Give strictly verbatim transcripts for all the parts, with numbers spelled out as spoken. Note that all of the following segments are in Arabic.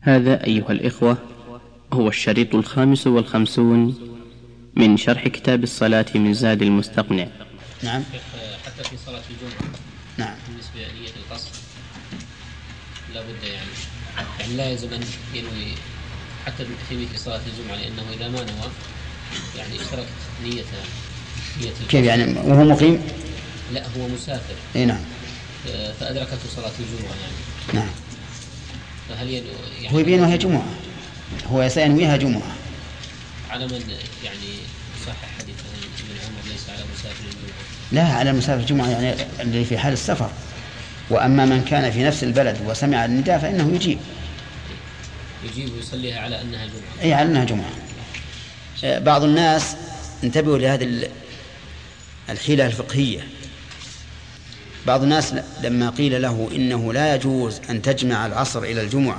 هذا أيها الإخوة هو الشريط الخامس والخمسون من شرح كتاب الصلاة من زاد المستقنع. نعم. حتى في صلاة الجمعة. نعم. بالنسبة لنية القصر لا بد يعني يعني لا يلزم أن ينوي حتى في مثل صلاة الجمعة، لأنه إذا ما نوى يعني اشتركت نية نية القصر. كيف يعني وهو مقيم؟ لا هو مسافر. اي نعم. فأدركته صلاة الجمعة يعني. نعم. فهل يعني هو يبين وهي جمعة، هو سينويها جمعة. على من يعني صحح حديث ابن عمر ليس على مسافر الجمعة؟ لا، على مسافر الجمعة يعني اللي في حال السفر. وأما من كان في نفس البلد وسمع النداء فإنه يجيب يجيب ويصليها على أنها جمعة. أي على أنها جمعة. بعض الناس انتبهوا لهذه الحيلة الفقهية. بعض الناس لما قيل له إنه لا يجوز أن تجمع العصر إلى الجمعة،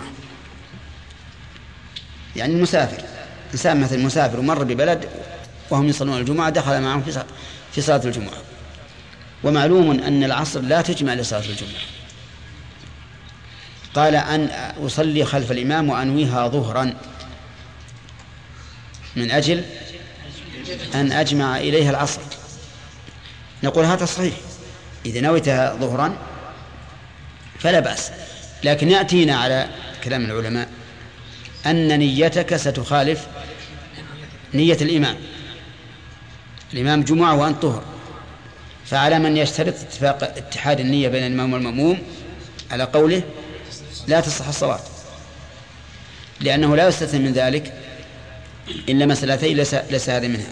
يعني المسافر إنسان مثل المسافر ومر ببلد وهم يصلون الجمعة دخل معهم في صلاة الجمعة، ومعلوم أن العصر لا تجمع لصلاة الجمعة، قال أن أصلي خلف الإمام وأنويها ظهرا من أجل أن أجمع إليها العصر. نقول هذا صحيح، إذا نويتها ظهرا فلا بأس، لكن يأتينا على كلام العلماء أن نيتك ستخالف نية الإمام. الإمام جمعة وأنت طهر، فعلى من يشترط اتفاق اتحاد النية بين الإمام والمأموم على قوله لا تصح الصلاة، لأنه لا يستثنى من ذلك إلا مسألتين ليس هذه منها.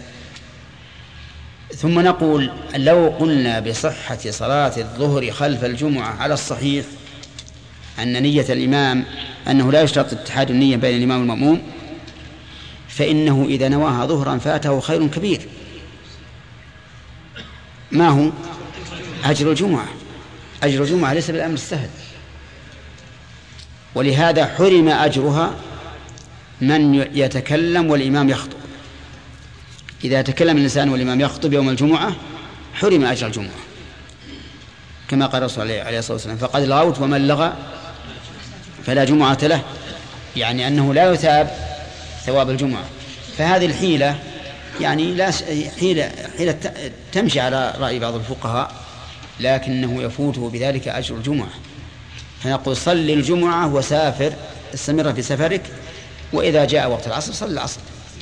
ثم نقول لو قلنا بصحة صلاة الظهر خلف الجمعة على الصحيح أن نية الإمام أنه لا يشترط اتحاد النية بين الإمام والمأموم، فإنه إذا نواها ظهرا فاته خير كبير. ما هو؟ أجر الجمعة. أجر الجمعة ليس بالأمر السهل، ولهذا حرم أجرها من يتكلم والإمام يخطب. إذا تكلم الإنسان والإمام يخطب يوم الجمعة حرم أجر الجمعة، كما قال الرسول عليه الصلاة والسلام فقد لغوت ومن لغى فلا جمعة له، يعني أنه لا يثاب ثواب الجمعة. فهذه الحيلة يعني لا حيلة, حيلة تمشي على رأي بعض الفقهاء، لكنه يفوته بذلك أجر الجمعة. فنقول صل الجمعة وسافر، استمر في سفرك، وإذا جاء وقت العصر صل العصر.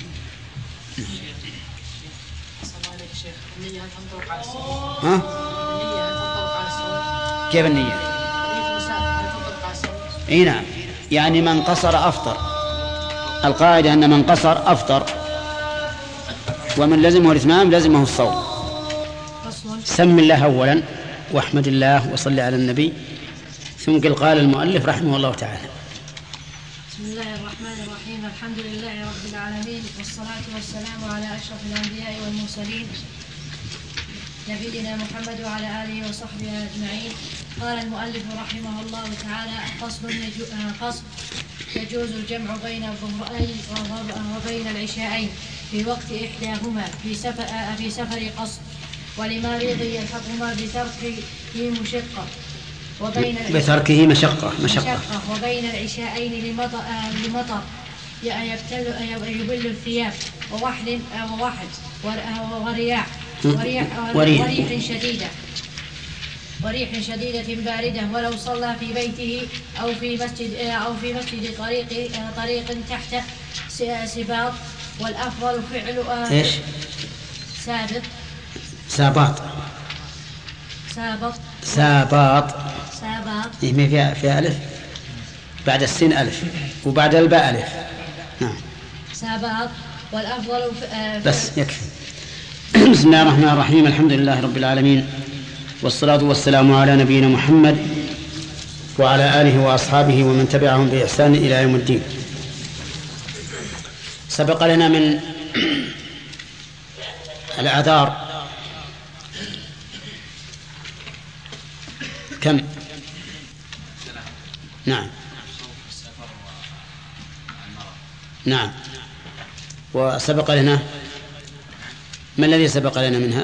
ها؟ كيف النية؟ اي نعم، يعني من قصر أفطر. القاعدة أن من قصر أفطر، ومن لزمه الإتمام لزمه الصوم. سم الله أولا واحمد الله وصل على النبي، ثم قال المؤلف رحمه الله تعالى. بسم الله الرحمن الرحيم. الحمد لله رب العالمين، والصلاة والسلام على أشرف الأنبياء والمرسلين نبينا محمد وعلى آله وصحبه أجمعين. قال المؤلف رحمه الله تعالى: فصل فصل يجوز الجمع بين الظهرين وبين العشاءين في وقت إحداهما في سفر في سفر قصد، ولمريض يلحقهما بتركه مشقة وبين بتركه مشقة مشقة وبين العشاءين لمطر لمطر يبل الثياب ووحل ووحل ورياح وريح, وريح, وريح شديدة وريح شديدة باردة، ولو صلى في بيته أو في مسجد أو في مسجد طريق طريق تحت سباط، والأفضل فعل إيش؟ سابط سابط سابط سابط سابط إيه فيها فيها ألف بعد السين ألف وبعد الباء ألف. نعم سابط. والأفضل بس يكفي. بسم الله الرحمن الرحيم. الحمد لله رب العالمين، والصلاة والسلام على نبينا محمد وعلى آله وأصحابه ومن تبعهم بإحسان إلى يوم الدين. سبق لنا من الأعذار كم؟ نعم نعم. وسبق لنا ما الذي سبق لنا منها؟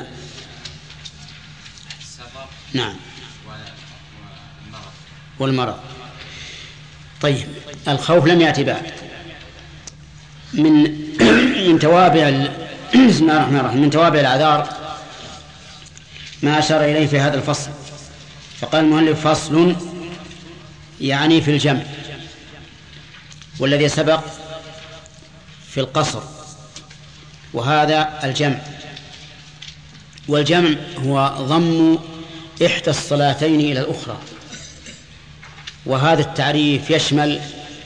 نعم والمرض. طيب الخوف لم يأتي بعد. من من توابع بسم الله الرحمن الرحيم من توابع الأعذار ما أشار إليه في هذا الفصل، فقال المؤلف فصل يعني في الجمع، والذي سبق في القصر، وهذا الجمع. والجمع هو ضم إحدى الصلاتين إلى الأخرى، وهذا التعريف يشمل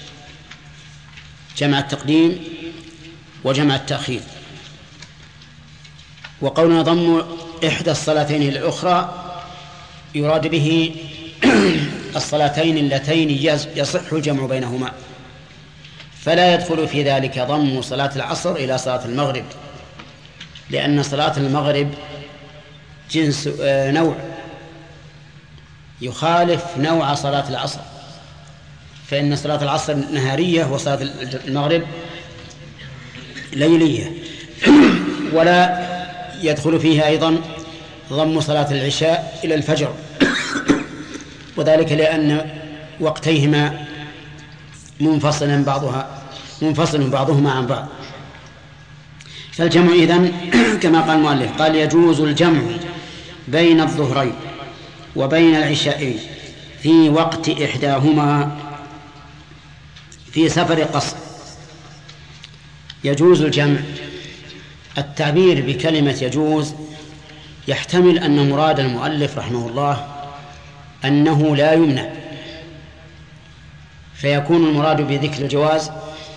جمع التقديم وجمع التأخير. وقولنا ضم إحدى الصلاتين إلى الأخرى يراد به الصلاتين اللتين يصح الجمع بينهما، فلا يدخل في ذلك ضم صلاة العصر إلى صلاة المغرب، لأن صلاة المغرب جنس نوع يخالف نوع صلاة العصر، فإن صلاة العصر نهارية وصلاة المغرب ليلية. ولا يدخل فيها أيضا ضم صلاة العشاء إلى الفجر، وذلك لأن وقتيهما منفصل بعضها منفصل بعضهما عن بعض. فالجمع إذن كما قال المؤلف قال يجوز الجمع بين الظهرين وبين العشاءين في وقت إحداهما في سفر قصر. يجوز الجمع، التعبير بكلمة يجوز يحتمل أن مراد المؤلف رحمه الله أنه لا يمنع، فيكون المراد بذكر الجواز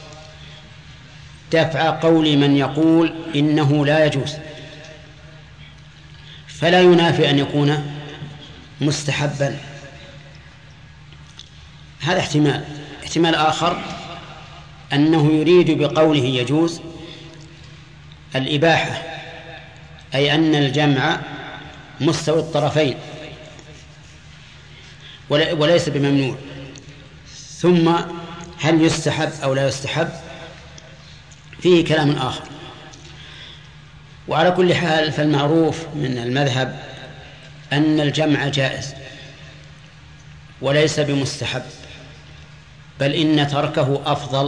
دفع قول من يقول إنه لا يجوز، فلا ينافي أن يكون مستحبا. هذا احتمال. احتمال آخر أنه يريد بقوله يجوز الإباحة، أي أن الجمع مستوي الطرفين وليس بممنوع. ثم هل يستحب أو لا يستحب فيه كلام آخر. وعلى كل حال فالمعروف من المذهب أن الجمع جائز وليس بمستحب، بل إن تركه أفضل.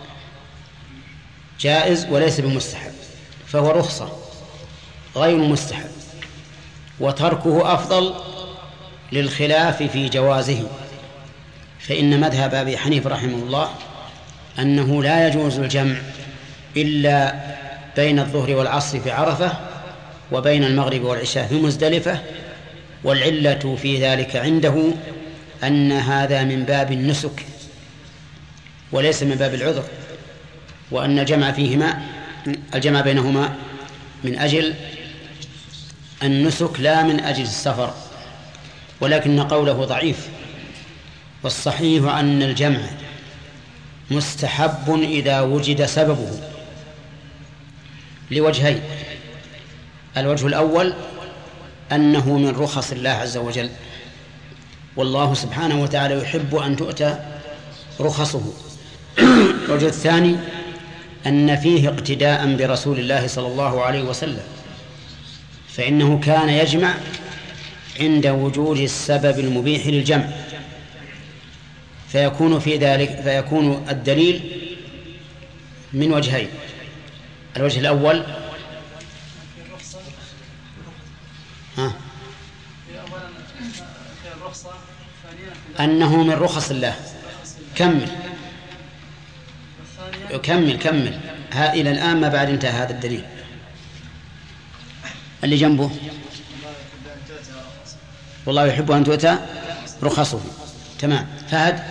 جائز وليس بمستحب، فهو رخصة غير مستحب، وتركه أفضل للخلاف في جوازه. فإن مذهب أبي حنيفة رحمه الله أنه لا يجوز الجمع إلا بين الظهر والعصر في عرفة وبين المغرب والعشاء في مزدلفة، والعلة في ذلك عنده أن هذا من باب النسك وليس من باب العذر، وأن الجمع فيهما الجمع بينهما من أجل النسك لا من أجل السفر. ولكن قوله ضعيف، والصحيح أن الجمع مستحب إذا وجد سببه لوجهين. الوجه الأول أنه من رخص الله عز وجل، والله سبحانه وتعالى يحب أن تؤتى رخصه. الوجه الثاني أن فيه اقتداء برسول الله صلى الله عليه وسلم، فإنه كان يجمع عند وجود السبب المبيح للجمع، فيكون في ذلك فيكون الدليل من وجهين. الوجه الأول ها أنه من رخص الله. كمل كمل كمل ها إلى الآن ما بعد انتهى هذا الدليل اللي جنبه. والله يحب أن تؤتى رخصه. تمام. فهد أن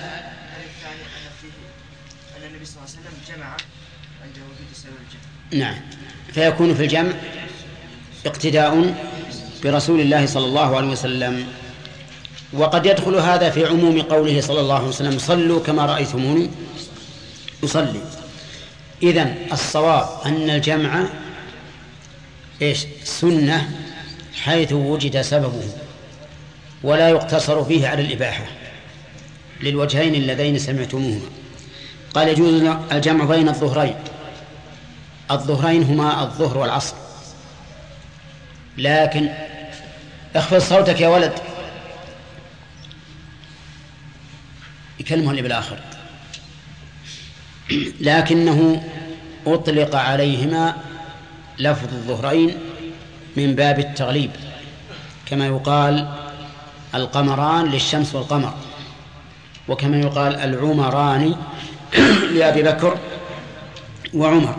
النبي صلى الله عليه وسلم جمع عند وجود سبب الجمع. نعم، فيكون في الجمع اقتداء برسول الله صلى الله عليه وسلم. وقد يدخل هذا في عموم قوله صلى الله عليه وسلم صلوا كما رأيتموني أصلي. إذن الصواب أن الجمع إيش سنة حيث وجد سببه، ولا يقتصر فيه على الإباحة للوجهين اللذين سمعتموهما. قال يجوز الجمع بين الظهرين. الظهرين هما الظهر والعصر. لكن اخفض صوتك يا ولد، يكلمه اللي بالآخر. لكنه أطلق عليهما لفظ الظهرين من باب التغليب، كما يقال القمران للشمس والقمر، وكما يقال العمران لأبي بكر وعمر.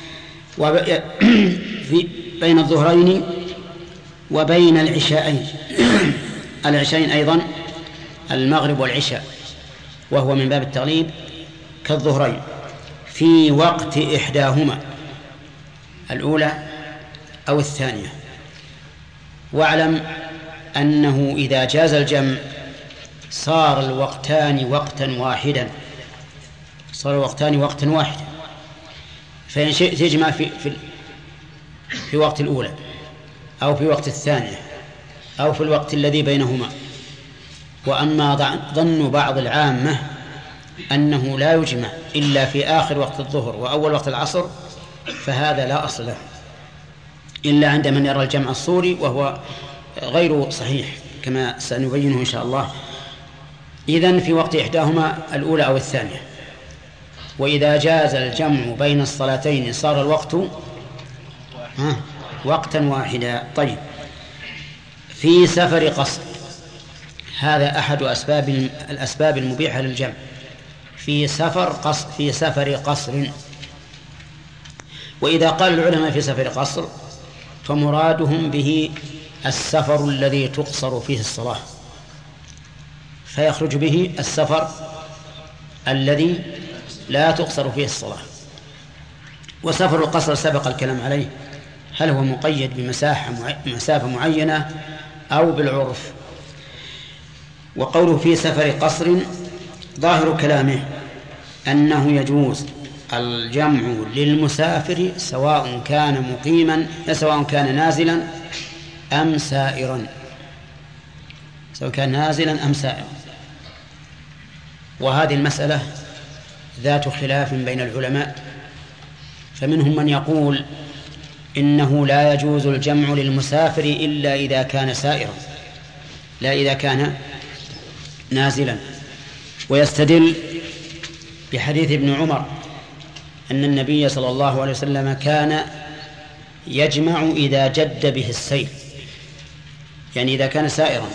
في بين الظهرين وبين العشاءين العشاءين أيضا المغرب والعشاء، وهو من باب التغليب كالظهرين في وقت إحداهما الأولى أو الثانية. واعلم أنه إذا جاز الجمع صار الوقتان وقتا واحدا صار الوقتان وقتا واحدا فإن شئت تجمع في, في, في وقت الأولى أو في وقت الثانية أو في الوقت الذي بينهما. وأما ظن بعض العامة أنه لا يجمع إلا في آخر وقت الظهر وأول وقت العصر فهذا لا أصل له إلا عند من يرى الجمع الصوري، وهو غير صحيح كما سنبينه إن شاء الله. إذن في وقت إحداهما الأولى أو الثانية. وإذا جاز الجمع بين الصلاتين صار الوقت ها وقتا واحدا. طيب، في سفر قصر، هذا أحد أسباب الأسباب المبيحة للجمع. في سفر قصر في سفر قصر وإذا قال العلماء في سفر قصر فمرادهم به السفر الذي تقصر فيه الصلاة، فيخرج به السفر الذي لا تقصر فيه الصلاة. وسفر القصر سبق الكلام عليه، هل هو مقيد بمساحة مسافة معينة أو بالعرف. وقوله في سفر قصر ظاهر كلامه أنه يجوز الجمع للمسافر سواء كان مقيما سواء كان نازلا أم سائرا سواء كان نازلا أم سائرا. وهذه المسألة ذات خلاف بين العلماء، فمنهم من يقول إنه لا يجوز الجمع للمسافر إلا إذا كان سائرا لا إذا كان نازلا، ويستدل بحديث ابن عمر أن النبي صلى الله عليه وسلم كان يجمع إذا جد به السيل، يعني إذا كان سائرا،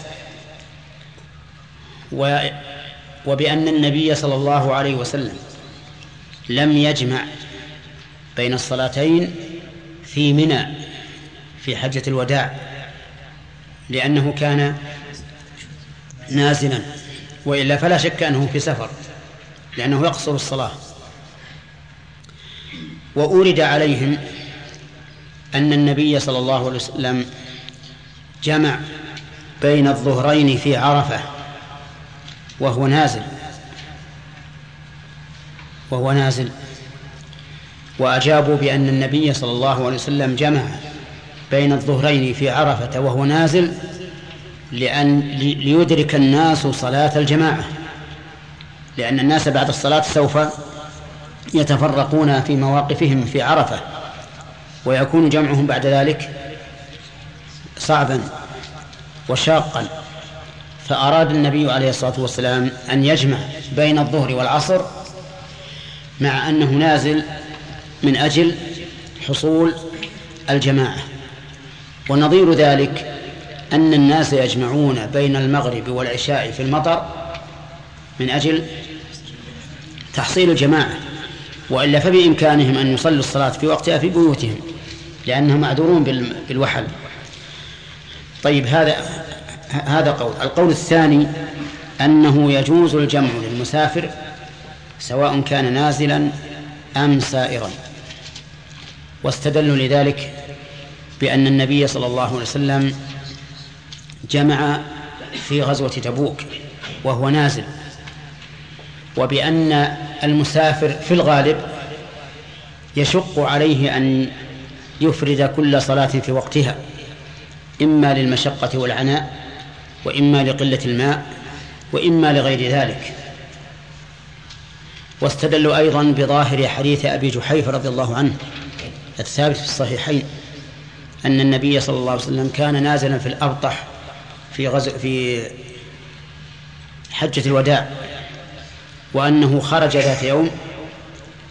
وبأن النبي صلى الله عليه وسلم لم يجمع بين الصلاتين في منى في حجة الوداع لأنه كان نازلا، وإلا فلا شك أنه في سفر لأنه يقصر الصلاة. وأورد عليهم أن النبي صلى الله عليه وسلم جمع بين الظهرين في عرفة وهو نازل وهو نازل وأجابوا بأن النبي صلى الله عليه وسلم جمع بين الظهرين في عرفة وهو نازل لأن ليدرك الناس صلاة الجماعة، لأن الناس بعد الصلاة سوف يتفرقون في مواقفهم في عرفة ويكون جمعهم بعد ذلك صعبا وشاقا. فأراد النبي عليه الصلاة والسلام أن يجمع بين الظهر والعصر مع أنه نازل من أجل حصول الجماعة. ونظير ذلك أن الناس يجمعون بين المغرب والعشاء في المطر من أجل تحصيل الجماعة، وإلا فبإمكانهم أن يصلوا الصلاة في وقتها في بيوتهم لأنهم معذورون بالوحل. طيب، هذا هذا قول. القول الثاني أنه يجوز الجمع للمسافر سواء كان نازلا أم سائرا، واستدلوا لذلك بأن النبي صلى الله عليه وسلم جمع في غزوة تبوك وهو نازل، وبأن المسافر في الغالب يشق عليه أن يفرد كل صلاة في وقتها، إما للمشقة والعناء وإما لقلة الماء وإما لغير ذلك. واستدلوا أيضا بظاهر حديث أبي جحيفة رضي الله عنه الثابت في الصحيحين أن النبي صلى الله عليه وسلم كان نازلا في الأبطح في غزو في حجة الوداع، وأنه خرج ذات يوم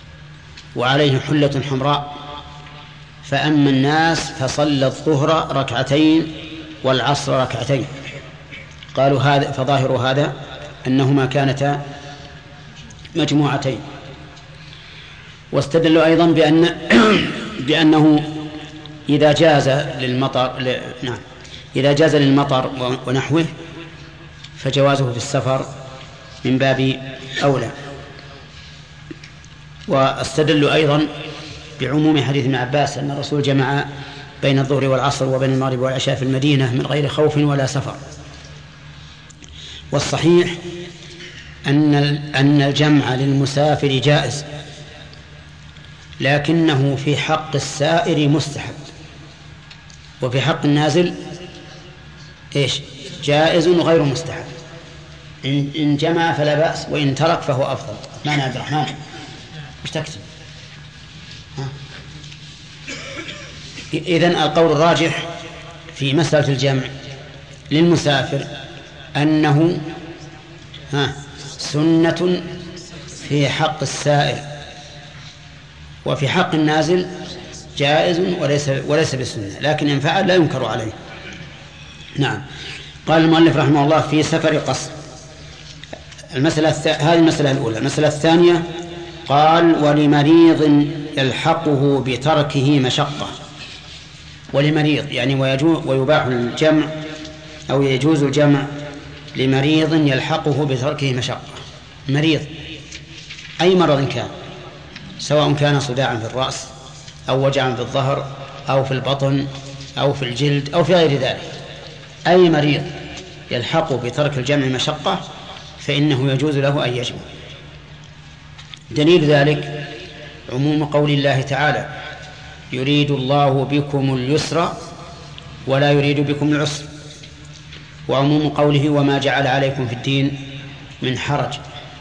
وعليه حلة حمراء، فأما الناس فصلى الظهر ركعتين والعصر ركعتين. قالوا هذا فظاهر هذا أنهما كانتا مجموعتين. واستدلوا أيضا بأن بأنه إذا جاز للمطر ل... نعم إذا جاز للمطر ونحوه فجوازه في السفر من باب أولى. واستدلوا أيضا بعموم حديث ابن عباس أن الرسول جمع بين الظهر والعصر وبين المغرب والعشاء في المدينة من غير خوف ولا سفر. والصحيح أن أن الجمع للمسافر جائز، لكنه في حق السائر مستحب، وفي حق النازل إيش؟ جائز غير مستحب. إن جمع فلا بأس، وإن ترك فهو أفضل. معنى عبد الرحمن مش تكتب؟ إذن القول الراجح في مسألة الجمع للمسافر أنه ها سنة في حق السائر، وفي حق النازل جائز وليس وليس بسنة، لكن إن فعل لا ينكر عليه. نعم. قال المؤلف رحمه الله في سفر قصر. المسألة الث... هذه المسألة الأولى. المسألة الثانية قال ولمريض يلحقه بتركه مشقة. ولمريض يعني ويجوز ويباح الجمع أو يجوز الجمع لمريض يلحقه بتركه مشقة. مريض أي مرض كان، سواء كان صداعا في الرأس أو وجعا في الظهر أو في البطن أو في الجلد أو في غير ذلك، أي مريض يلحقه بترك الجمع مشقة فإنه يجوز له أن يجمع. دليل ذلك عموم قول الله تعالى يريد الله بكم اليسر ولا يريد بكم العسر، وعموم قوله وما جعل عليكم في الدين من حرج.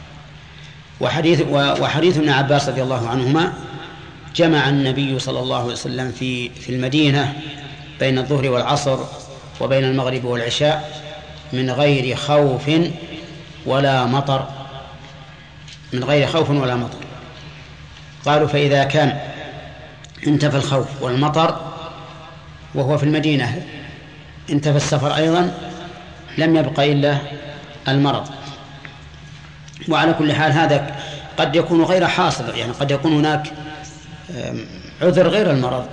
وحديث, وحديث ابن عباس رضي الله عنهما جمع النبي صلى الله عليه وسلم في, في المدينة بين الظهر والعصر وبين المغرب والعشاء من غير خوف ولا مطر، من غير خوف ولا مطر. قالوا فإذا كان انتفى الخوف والمطر وهو في المدينة انتفى السفر أيضا لم يبقى إلا المرض. وعلى كل حال هذا قد يكون غير حاصل، يعني قد يكون هناك عذر غير المرض.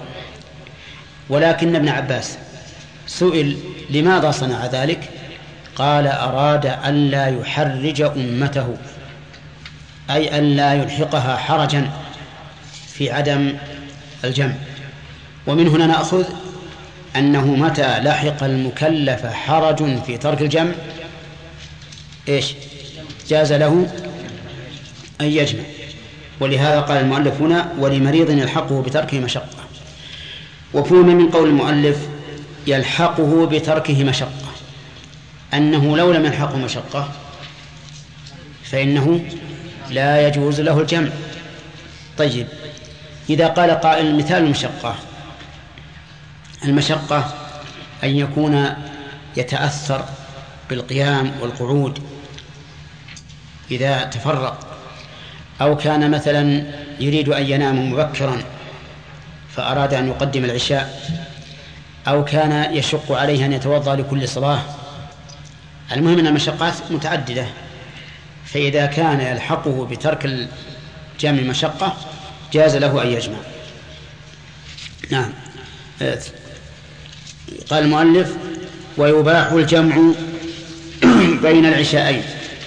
ولكن ابن عباس سئل لماذا صنع ذلك، قال أراد أن لا يحرج أمته، أي أن لا يلحقها حرجا في عدم الجمع. ومن هنا نأخذ أنه متى لحق المكلف حرج في ترك الجمع إيش جاز له أن يجمع. ولهذا قال المؤلف هنا ولمريض يلحقه بتركه مشقة. وفهم من قول المؤلف يلحقه بتركه مشقة أنه لو لم يلحقه مشقة فإنه لا يجوز له الجمع. طيب إذا قال قائل مثال المشقة، المشقة أن يكون يتأثر بالقيام والقعود إذا تفرق، أو كان مثلا يريد أن ينام مبكرا فأراد أن يقدم العشاء، أو كان يشق عليه أن يتوضأ لكل صلاة. المهم أن المشقات متعددة، فإذا كان يلحقه بترك الجمع مشقة جاز له أن يجمع. نعم. قال المؤلف ويباح الجمع بين العشاءين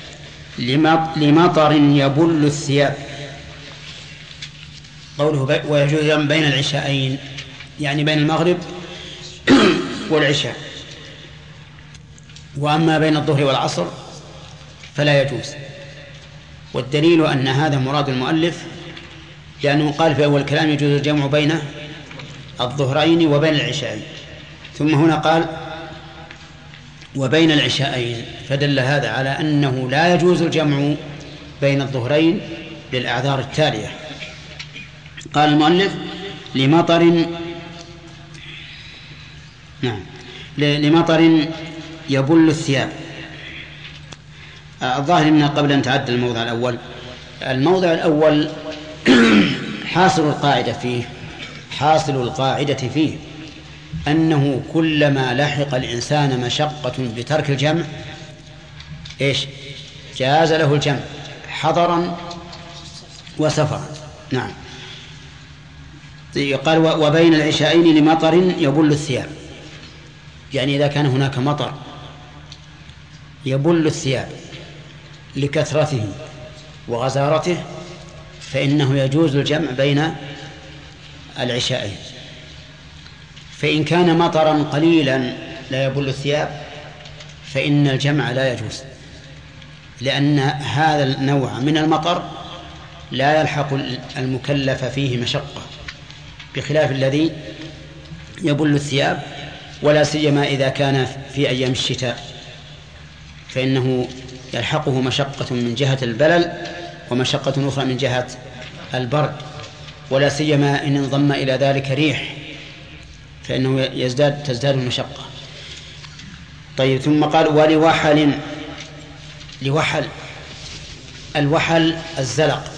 لمطر يبل الثياب. قوله ويجوز بين العشاءين يعني بين المغرب والعشاء، وأما بين الظهر والعصر فلا يجوز. والدليل أن هذا مراد المؤلف، لأنه قال في أول الكلام يجوز الجمع بين الظهرين وبين العشاءين، ثم هنا قال وبين العشاءين، فدل هذا على أنه لا يجوز الجمع بين الظهرين للأعذار التالية. قال المؤلف لمطر نعم لمطر يبل الثياب. الظاهر أن قبل أن تعدل الموضع الأول، الموضع الأول حاصل القاعدة فيه حاصل القاعدة فيه أنه كلما لحق الإنسان مشقة بترك الجمع إيش جاز له الجمع حضرا وسفرا. نعم. قال وبين العشاءين لمطر يبل الثياب، يعني إذا كان هناك مطر يبل الثياب لكثرته وغزارته فإنه يجوز الجمع بين العشاءين. فإن كان مطرا قليلا لا يبل الثياب فإن الجمع لا يجوز، لأن هذا النوع من المطر لا يلحق المكلف فيه مشقة بخلاف الذي يبل الثياب، ولا سيما إذا كان في أيام الشتاء فإنه يلحقه مشقة من جهة البلل ومشقة أخرى من جهة البرد، ولا سيما إن انضم إلى ذلك ريح فإنه يزداد تزداد المشقة. طيب ثم قال ولوحل، لوحل الوحل الزلق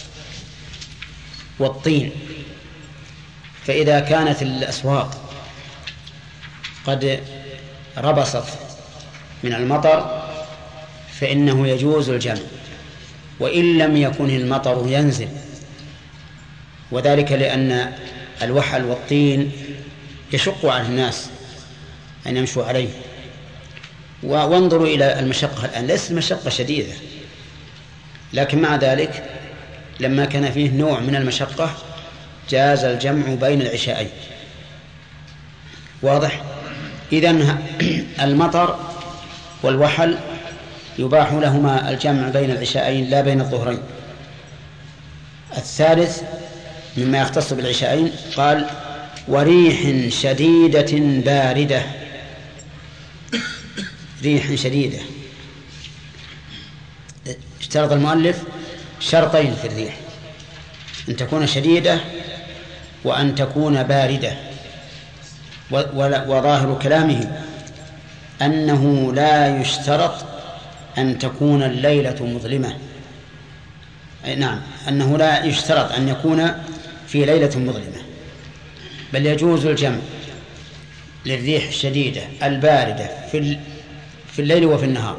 والطين، فإذا كانت الأسواق قد ربصت من المطر فإنه يجوز الجمع وإن لم يكن المطر ينزل، وذلك لأن الوحل والطين يشق على الناس أن يمشوا عليه. وانظروا إلى المشقة الآن، ليست مشقة شديدة، لكن مع ذلك لما كان فيه نوع من المشقة جاز الجمع بين العشاءين. واضح؟ إذن المطر والوحل يباح لهما الجمع بين العشاءين لا بين الظهرين. الثالث مما يختص بالعشاءين قال وريح شديدة باردة. ريح شديدة اشترط المؤلف شرطين في الريح، أن تكون شديدة وأن تكون باردة، وظاهر كلامه أنه لا يشترط أن تكون الليلة مظلمة. نعم، أنه لا يشترط أن يكون في ليلة مظلمة، بل يجوز الجمع للريح الشديدة الباردة في في الليل وفي النهار.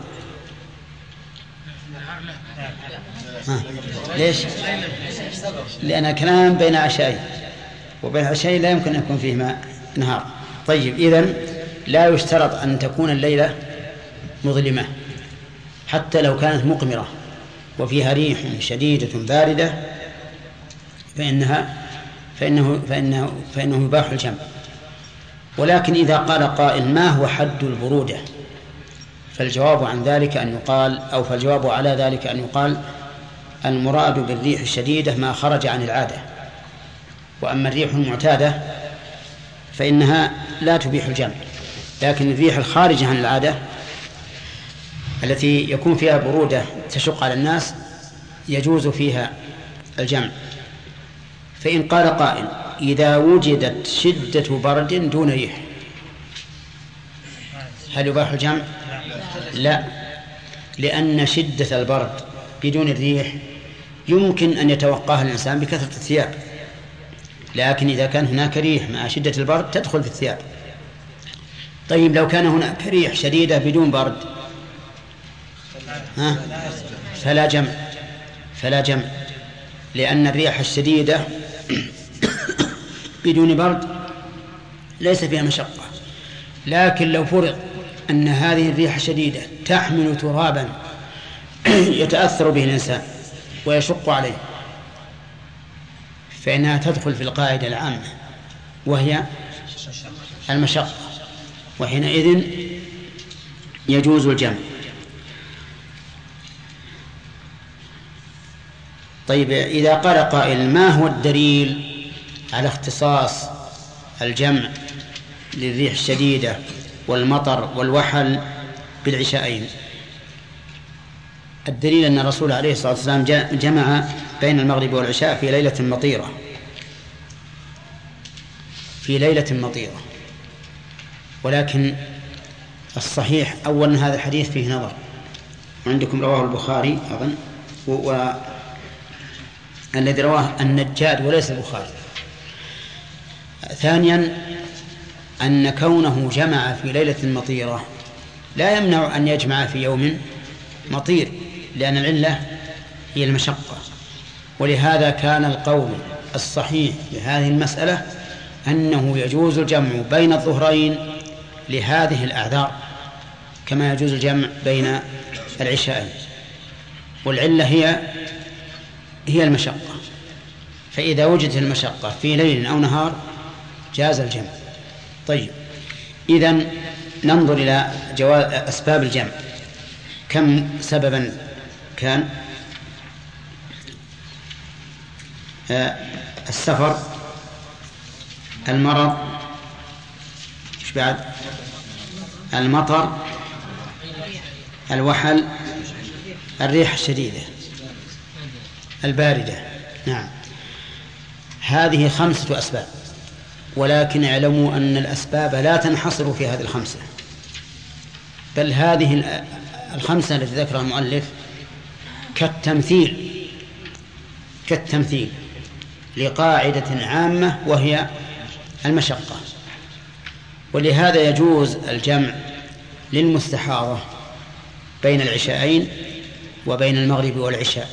ها. ليش؟ لأن كلام بين عشاءين، وبين عشاءين لا يمكن أن يكون فيهما نهار. طيب إذن لا يشترط أن تكون الليلة مظلمة حتى لو كانت مقمرة وفيها ريح شديدة باردة فإنها فإنه فإنه فإنه يباح الجمع. ولكن إذا قال قائل ما هو حد البرودة؟ فالجواب عن ذلك أن يقال أو فالجواب على ذلك أن يقال المراد بالريح الشديدة ما خرج عن العادة، وأما الريح المعتادة فإنها لا تبيح الجمع. لكن الريح الخارجة عن العادة التي يكون فيها برودة تشق على الناس يجوز فيها الجمع. فإن قال قائل إذا وجدت شدة برد دون ريح هل يباح الجمع؟ لا، لأن شدة البرد بدون الريح يمكن أن يتوقاها الإنسان بكثرة الثياب، لكن إذا كان هناك ريح مع شدة البرد تدخل في الثياب. طيب لو كان هناك ريح شديدة بدون برد ها؟ فلا جمع فلا جمع لأن الريح الشديدة بدون برد ليس فيها مشقة. لكن لو فرض أن هذه الريح الشديدة تحمل ترابا يتأثر به الإنسان ويشق عليه فإنها تدخل في القاعدة العامة وهي المشقة، وحينئذ يجوز الجمع. طيب إذا قال قائل ما هو الدليل على اختصاص الجمع للريح الشديدة والمطر والوحل بالعشاءين؟ الدليل أن الرسول عليه الصلاة والسلام جمع بين المغرب والعشاء في ليلة مطيرة في ليلة مطيرة ولكن الصحيح أولا هذا الحديث فيه نظر، عندكم رواه البخاري أظن، الذي رواه النجاد وليس البخاري. ثانيا أن كونه جمع في ليلة مطيرة لا يمنع أن يجمع في يوم مطير، لأن العلة هي المشقة. ولهذا كان القول الصحيح لهذه المسألة أنه يجوز الجمع بين الظهرين لهذه الأعذار كما يجوز الجمع بين العشاءين، والعلة هي هي المشقة. فإذا وجدت المشقة في ليل أو نهار جاز الجمع. طيب، إذن ننظر إلى جواز أسباب الجمع. كم سببا كان؟ آه السفر، المرض، إيش بعد؟ المطر، الوحل، الريح الشديدة، الباردة. نعم، هذه خمسة أسباب، ولكن اعلموا أن الأسباب لا تنحصر في هذه الخمسة، بل هذه الخمسة التي ذكرها المؤلف كالتمثيل كالتمثيل لقاعدة عامة وهي المشقة. ولهذا يجوز الجمع للمستحاضة بين العشاءين وبين المغرب والعشاء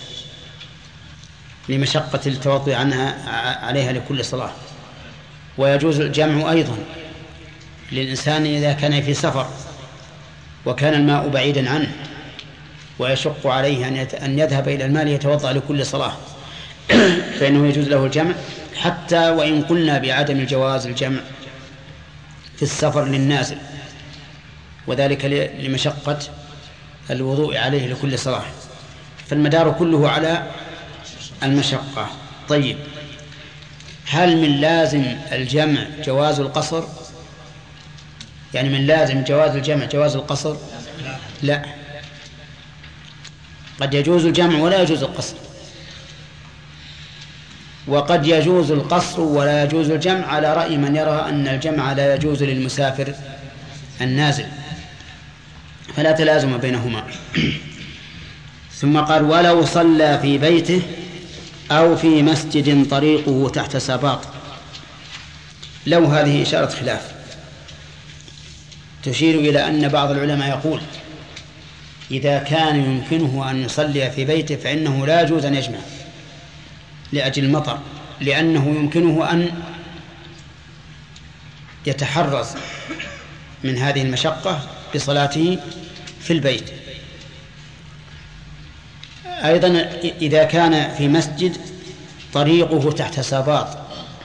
لمشقة التوضؤ عنها عليها لكل صلاة. ويجوز الجمع أيضا للإنسان إذا كان في سفر وكان الماء بعيدا عنه ويشق عليه أن يذهب إلى الماء ليتوضأ لكل صلاة فإنه يجوز له الجمع، حتى وإن قلنا بعدم الجواز الجمع في السفر للنازل، وذلك لمشقة الوضوء عليه لكل صلاة، فالمدار كله على المشقة. طيب، هل من لازم الجمع جواز القصر؟ يعني من لازم جواز الجمع جواز القصر؟ لا، قد يجوز الجمع ولا يجوز القصر، وقد يجوز القصر ولا يجوز الجمع على رأي من يرى أن الجمع لا يجوز للمسافر النازل، فلا تلازم بينهما. ثم قال: ولو صلى في بيته أو في مسجد طريقه تحت سباط. لو هذه إشارة خلاف تشير إلى أن بعض العلماء يقول إذا كان يمكنه أن يصلي في بيته فإنه لا يجوز أن يجمع لأجل المطر، لأنه يمكنه أن يتحرز من هذه المشقة بصلاته في البيت. أيضا إذا كان في مسجد طريقه تحت سباط.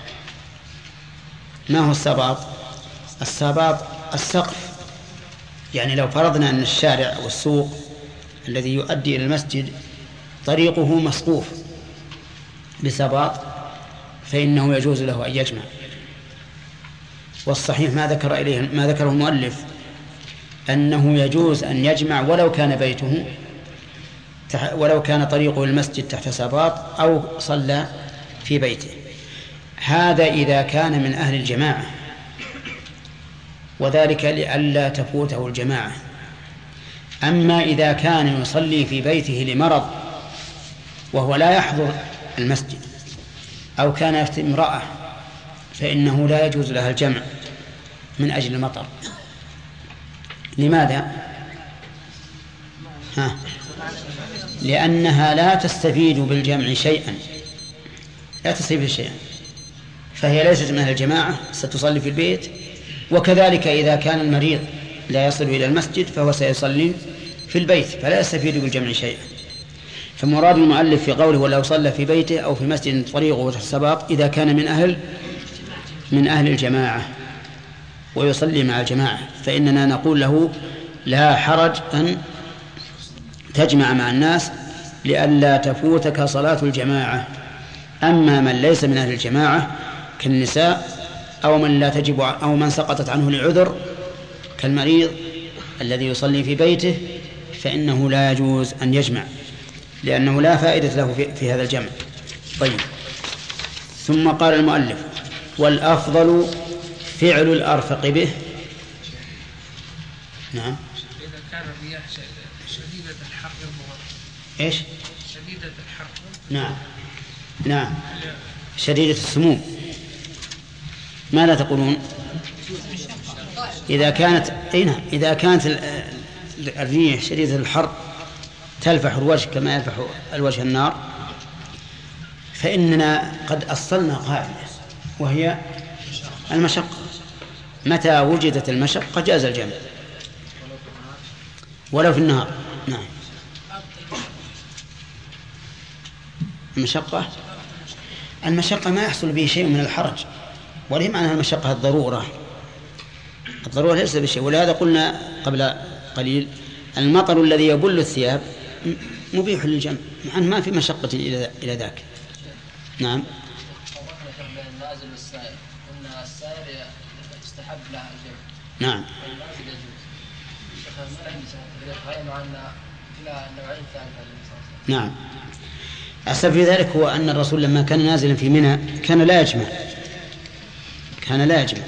ما هو السباط؟ السباط السقف، يعني لو فرضنا أن الشارع أو السوق الذي يؤدي إلى المسجد طريقه مسقوف بسباط فإنه يجوز له أن يجمع. والصحيح ما ذكر إليه ما ذكره المؤلف أنه يجوز أن يجمع ولو كان بيته ولو كان طريقه المسجد تحت سباط أو صلى في بيته. هذا إذا كان من أهل الجماعة، وذلك لئلا تفوته الجماعة. أما إذا كان يصلي في بيته لمرض وهو لا يحضر المسجد أو كان يفتي امرأة فإنه لا يجوز لها الجمع من أجل المطر. لماذا؟ ها؟ لأنها لا تستفيد بالجمع شيئا لا تستفيد شيئا فهي ليست من أهل الجماعة، ستصلي في البيت. وكذلك إذا كان المريض لا يصل إلى المسجد فهو سيصلي في البيت فلا يستفيد بالجمع شيئا. فمراد المؤلف في قوله ولو صلى في بيته أو في مسجد طريقه تحت السباط إذا كان من أهل من أهل الجماعة ويصلي مع الجماعة فإننا نقول له لا حرج أن تجمع مع الناس لئلا تفوتك صلاة الجماعة. أما من ليس من أهل الجماعة كالنساء أو من لا تجب أو من سقطت عنه لعذر كالمريض الذي يصلي في بيته فإنه لا يجوز أن يجمع لأنه لا فائدة له في, في هذا الجمع. طيب، ثم قال المؤلف: والأفضل فعل الأرفق به. نعم. إذا كان الرياح شديدة الحر إيش؟ شديدة الحر. نعم. نعم شديدة السموم. ماذا تقولون إذا كانت أين إذا كانت الريح شديدة الحر تلفح الوجه كما يلفح الوجه النار، فإننا قد أصلنا قاعدة وهي المشقة. متى وجدت المشقة جاز الجمع ولو في النهار. نعم المشقة المشقة ما يحصل به شيء من الحرج، وليه معنى المشقة الضرورة. الضرورة ليس بشيء، ولهذا قلنا قبل قليل المطر الذي يبل الثياب مبيح للجمع مع أن ما في مشقة إلى إلى ذاك. نعم النازل والسائر قلنا السائر يستحب لها الجمع. نعم نعم السبب في ذلك هو أن الرسول لما كان نازلا في منى كان لا يجمع كان لا يجمع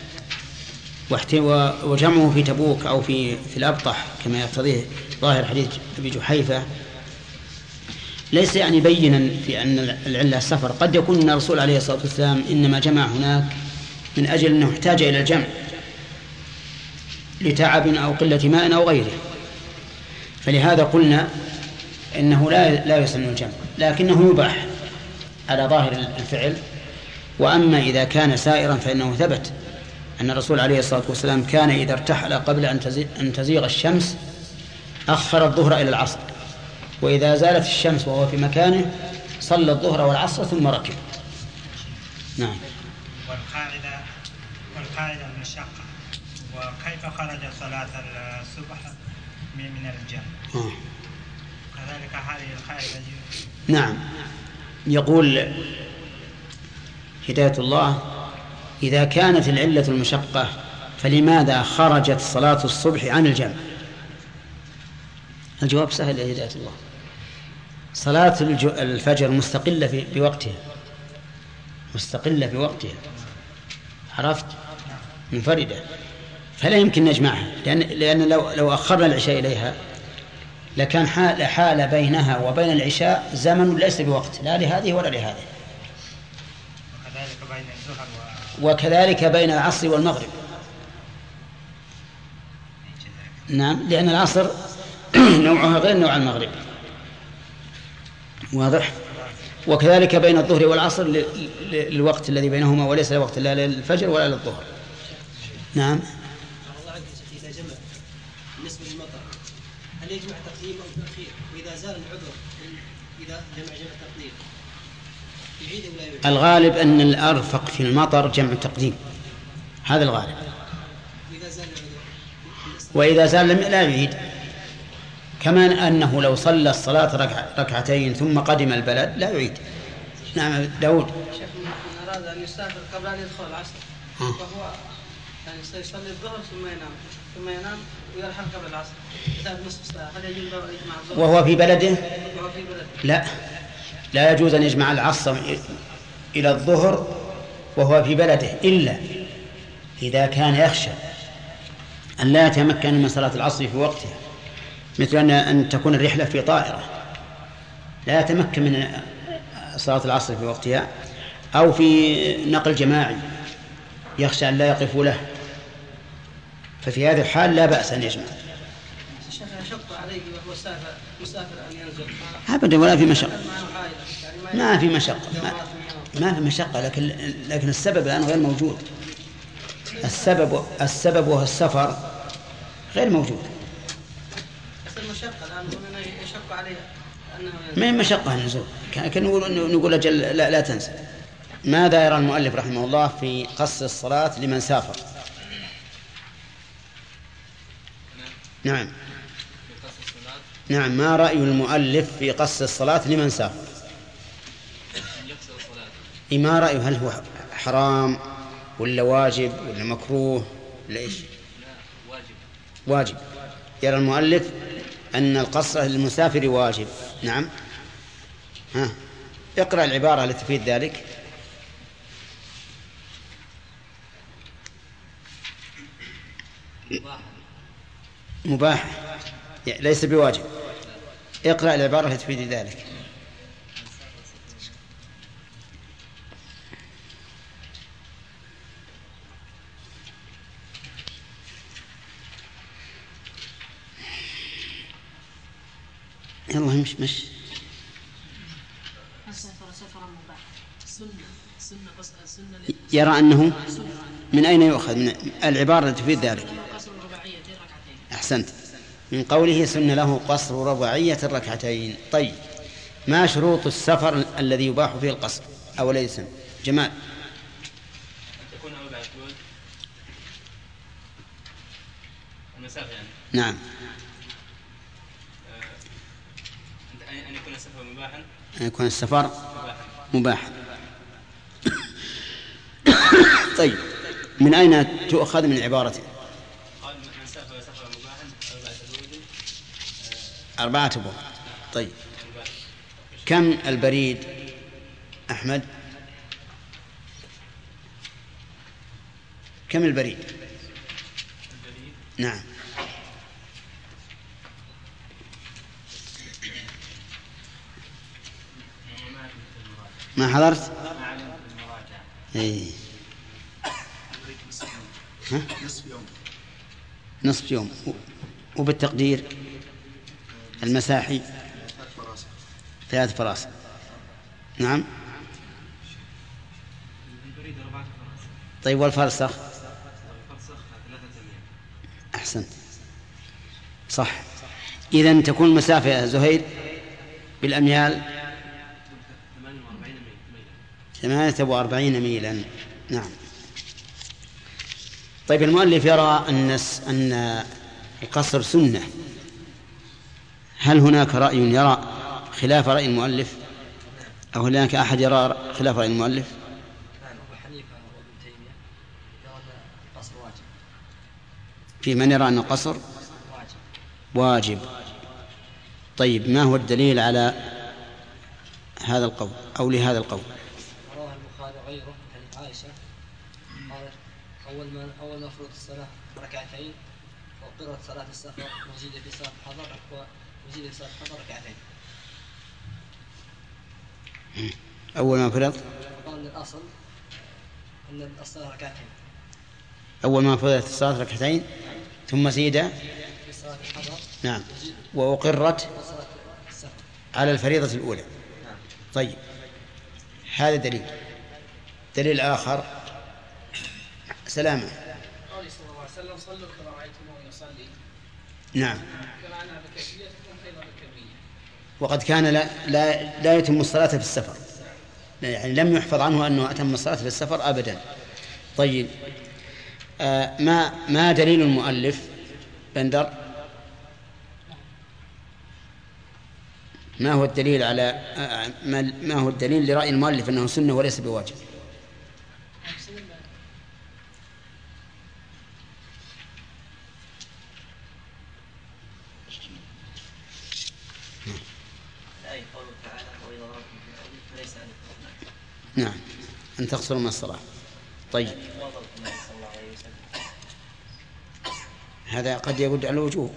وجمعه في تبوك أو في في الأبطح كما يقتضيه ظاهر حديث أبي جحيفة ليس يعني بينا في أن العلة السفر. قد يكون أن الرسول عليه الصلاة والسلام إنما جمع هناك من أجل أنه احتاج إلى الجمع لتعب أو قلة ماء أو غيره، فلهذا قلنا إنه لا لا يسن الجمع، لكنه يباح على ظاهر الفعل. وأما إذا كان سائرا فإنه ثبت أن الرسول عليه الصلاة والسلام كان إذا ارتحل قبل أن تزيغ الشمس أخر الظهر إلى العصر، وإذا زالت الشمس وهو في مكانه صلى الظهر والعصر ثم ركب. نعم. والقاعدة والقاعدة المشقة. وكيف خرج صلاة الصبح من الجمع؟ آه. كذلك هذه القاعدة. نعم. يقول هداية الله إذا كانت العلة المشقة فلماذا خرجت صلاة الصبح عن الجمع؟ الجواب سهل يا هداية الله. صلاة الفجر مستقلة في بوقتها مستقلة بوقتها عرفت منفردة، فلا يمكن نجمعها، لأن, لأن لو, لو أخرنا العشاء إليها لكان حال, حال بينها وبين العشاء زمن ليس بوقت لا لهذه ولا لهذه. وكذلك بين الظهر و... وكذلك بين العصر والمغرب. نعم لأن العصر نوعها غير نوع المغرب واضح. وكذلك بين الظهر والعصر للوقت الذي بينهما وليس الوقت لا للفجر ولا للظهر. نعم. الله عز وجل إذا جمع بالنسبة للمطر هل يجمع تقديم أو تأخير؟ وإذا زال العذر إذا جمع جمع تقديم يعيد ولا يعيد؟ الغالب أن الأرفق في المطر جمع تقديم، هذا الغالب. وإذا زال العذر وإذا زال لا يعيد. كما أنه لو صلى الصلاة ركع ركعتين ثم قدم البلد لا يعيد. نعم داود. شيخ من أراد أن يسافر قبل أن يدخل العصر فهو يعني سيصلي الظهر ثم ينام ثم ينام ويرحل قبل العصر يذهب نصف ساعة، هل يجوز له أن يجمع الظهر وهو في بلده؟ وهو في بلده لا لا يجوز أن يجمع العصر إلى الظهر وهو في بلده إلا إذا كان يخشى أن لا يتمكن من صلاة العصر في وقتها، مثل أن تكون الرحلة في طائرة لا يتمكن من صلاة العصر في وقتها، أو في نقل جماعي يخشى أن لا يقفوا له، ففي هذه الحال لا بأس أن يجمع. الشيخ يشق عليه وهو سافر مسافر أن ينزل أبدا ولا في مشقة، ما في مشقة ما, ما في مشقة، لكن لكن السبب الآن غير موجود. السبب السبب وهو السفر غير موجود. المشقة الآن هنا يشق عليه أنه ما هي مشقة النزول، كان نقول نقول أجل لا, لا تنسى. ماذا يرى المؤلف رحمه الله في قصر الصلاة لمن سافر؟ نعم نعم ما رأي المؤلف في قصر الصلاة لمن سافر؟ ما رأيه؟ هل هو حرام ولا واجب ولا مكروه ولا إيش؟ واجب. واجب. يرى المؤلف أن القصر للمسافر واجب. نعم. ها اقرأ العبارة التي تفيد ذلك. مباح ليس بواجب. اقرأ العبارة التي تفيد ذلك. يلا مش مش يرى أنه من أين يؤخذ؟ من العبارة تفيد ذلك. أحسنت، من قوله سن له قصر رباعية الركعتين. طيب، ما شروط السفر الذي يباح فيه القصر أو ليس؟ جمال. تكون أربعة حلول المسافة يعني. نعم. أن يكون السفر مباحا. أن يكون السفر مباحا. طيب، من أين تؤخذ من عبارته؟ قال من سافر سفر مباحا أربعة أبواب. أربعة أبواب. طيب، كم البريد أحمد؟ كم البريد؟ نعم. ما حضرت؟ ايه. ها؟ نصف يوم. نصف يوم. وبالتقدير المساحي ثلاث فراسخ. نعم. طيب، والفرسخ؟ أحسنت، صح. إذن تكون المسافة يا زهير بالأميال ثمانية وأربعين ميلا. نعم. طيب، المؤلف يرى أن أن القصر سنة. هل هناك رأي يرى خلاف رأي المؤلف، أو هناك أحد يرى خلاف رأي المؤلف؟ في من يرى أن القصر واجب. طيب، ما هو الدليل على هذا القول أو لهذا القول؟ رواه البخاري وغيره حديث عائشة قالت أول ما أول ما فرضت الصلاة ركعتين، وقرأت صلاة السفر وزيد في صلاة الحضر وزيد في صلاة الحضر ركعتين. أول ما فرض قال الأصل أن الصلاة ركعتين. أول ما فرضت الصلاة ركعتين ثم زيد في صلاة الحضر. نعم. وأقرت على الفريضة الأولى. طيب، هذا دليل. دليل آخر سلامة. قال صلى الله عليه وسلم صلوا كما رأيتموني يصلي. نعم. كما بكيفيتكم أيضا بالكمية. وقد كان لا لا, لا يتم الصلاة في السفر، يعني لم يحفظ عنه أنه أتم الصلاة في السفر أبدا. طيب، آه ما ما دليل المؤلف بندر؟ ما هو الدليل على آه ما هو الدليل لرأي المؤلف أنه سنة وليس بواجب؟ نعم، أن تقصروا من الصلاة. طيب، هذا قد يرد على الوجوب.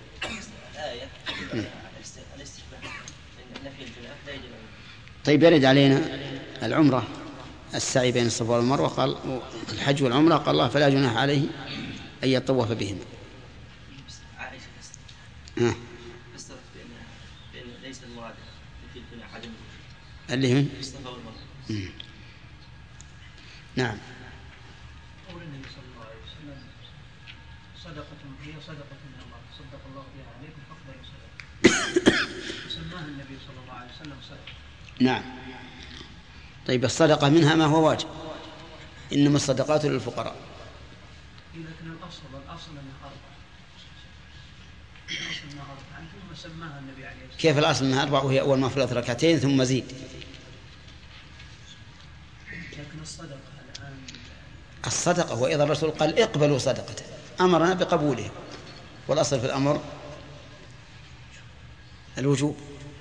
طيب، يرد علينا العمرة، السعي بين الصفا والمروة، قال الحج والعمرة، قال الله فلا جناح عليه أن يطوف بهما. ها. اللي هم نعم. قول النبي صلى الله عليه وسلم صدقة هي صدقة من الله صدق الله بها عليكم فاقبلوا صدقة. سماها النبي صلى الله عليه وسلم صدقة. نعم. طيب، الصدقة منها ما هو واجب، إنما الصدقات للفقراء. لكن الأصل الأصل أنها أربعة. الأصل أنها أربعة ثم سماها النبي عليه الصلاة والسلام. كيف الأصل أنها أربعة وهي أول ما فرضت ركعتين ثم زيد؟ لكن الصدقة الآن الصدقة، وإذا الرسول قال اقبلوا صدقته أمرنا بقبوله، والأصل في الأمر الوجوب.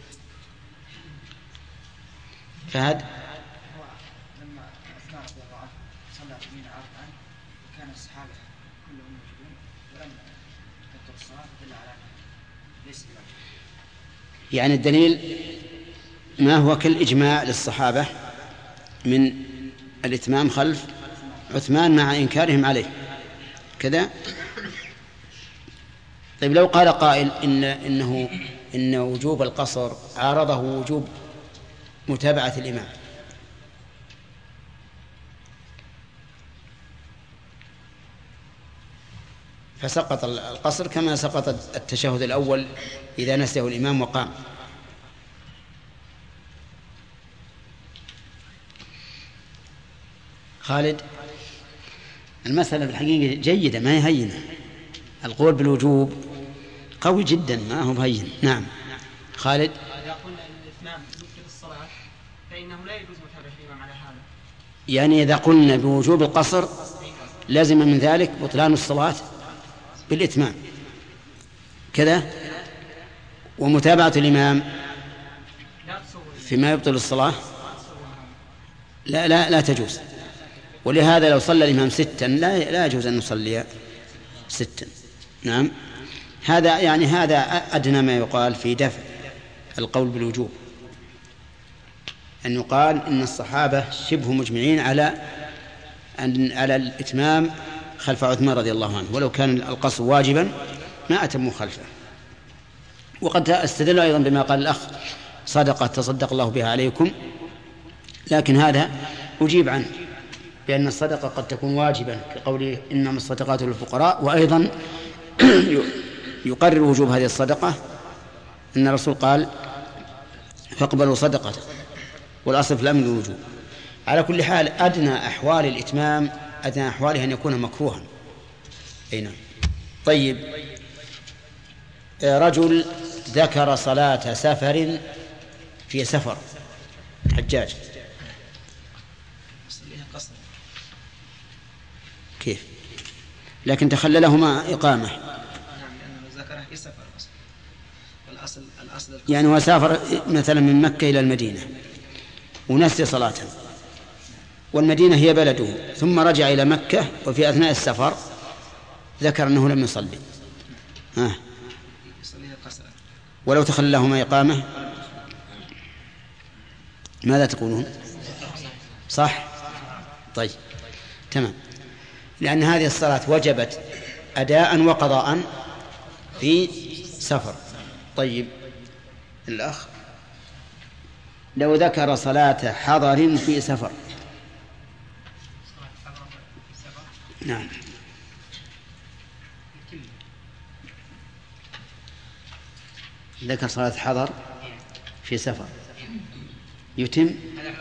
فهد لما أثناء رضي الله عنه صلى بين أربعا وكان الصحابة كلهم موجودين ولم تترك الصلاة إلا على ليس بواجب. يعني الدليل ما هو كالإجماع للصحابة من الإتمام خلف عثمان مع إنكارهم عليه كذا. طيب، لو قال قائل إن إنه إن وجوب القصر عارضه وجوب متابعة الإمام. فسقط القصر كما سقط التشهد الأول إذا نسيه الإمام وقام. خالد، المسألة في الحقيقة جيدة ما هي هينة. القول بالوجوب قوي جدا ما هو هين. نعم خالد. إذا قلنا أن الإتمام يبطل الصلاة فإنه لا يجوز متابعة الإمام على هذا. يعني إذا قلنا بوجوب القصر لازم من ذلك بطلان الصلاة بالإتمام كذا، ومتابعة الإمام فيما يبطل الصلاة لا لا لا تجوز. ولهذا لو صلى الإمام ستا لا لا يجوز أن نصلي ستا. نعم، هذا يعني هذا أدنى ما يقال في دفع القول بالوجوب، أن يقال إن الصحابة شبه مجمعين على أن على الإتمام خلف عثمان رضي الله عنه، ولو كان القصر واجبا ما أتموا خلفه. وقد استدلوا أيضا بما قال الأخ صدقة تصدق الله بها عليكم، لكن هذا أجيب عنه بأن الصدقة قد تكون واجبا كقوله إنما الصدقات للفقراء، وأيضا يقرر وجوب هذه الصدقة أن الرسول قال فاقبلوا صدقة، والأصل في الأمر الوجوب. على كل حال أدنى أحوال الإتمام أدنى أحواله أن يكون مكروها. أي نعم. طيب، رجل ذكر صلاة سفر في سفر حجاج كيف؟ لكن تخللهما إقامة. نعم، لأنه ذكره في سفر أصلا. والأصل الأصل يعني هو سافر مثلا من مكة إلى المدينة ونسي صلاة، والمدينة هي بلده، ثم رجع إلى مكة وفي أثناء السفر ذكر أنه لم يصلي. آه. ولو تخللهما إقامة ماذا تقولون؟ صح؟ طيب تمام، لأن هذه الصلاة وجبت أداء وقضاء في سفر. طيب الأخ لو ذكر صلاة حضر في سفر. نعم، ذكر صلاة حضر في سفر يتم.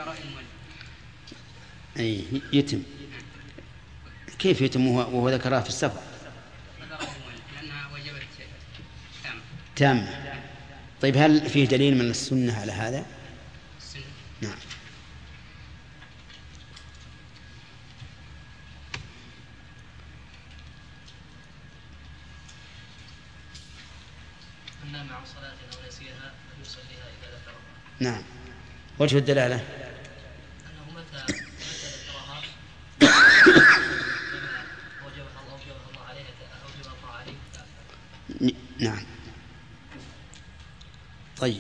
أي يتم. كيف يتم وهو ذكرها في السفر؟ لأنها وجبت تام. طيب هل فيه دليل من السنة على هذا؟ السنة. نعم. من نام عن صلاة أو نسيها فليصليها إذا ذكرها. نعم. وجه الدلالة أنه متى متى ذكرها أوجبها الله أوجبها الله عليها أوجبها الله عليه. نعم. طيب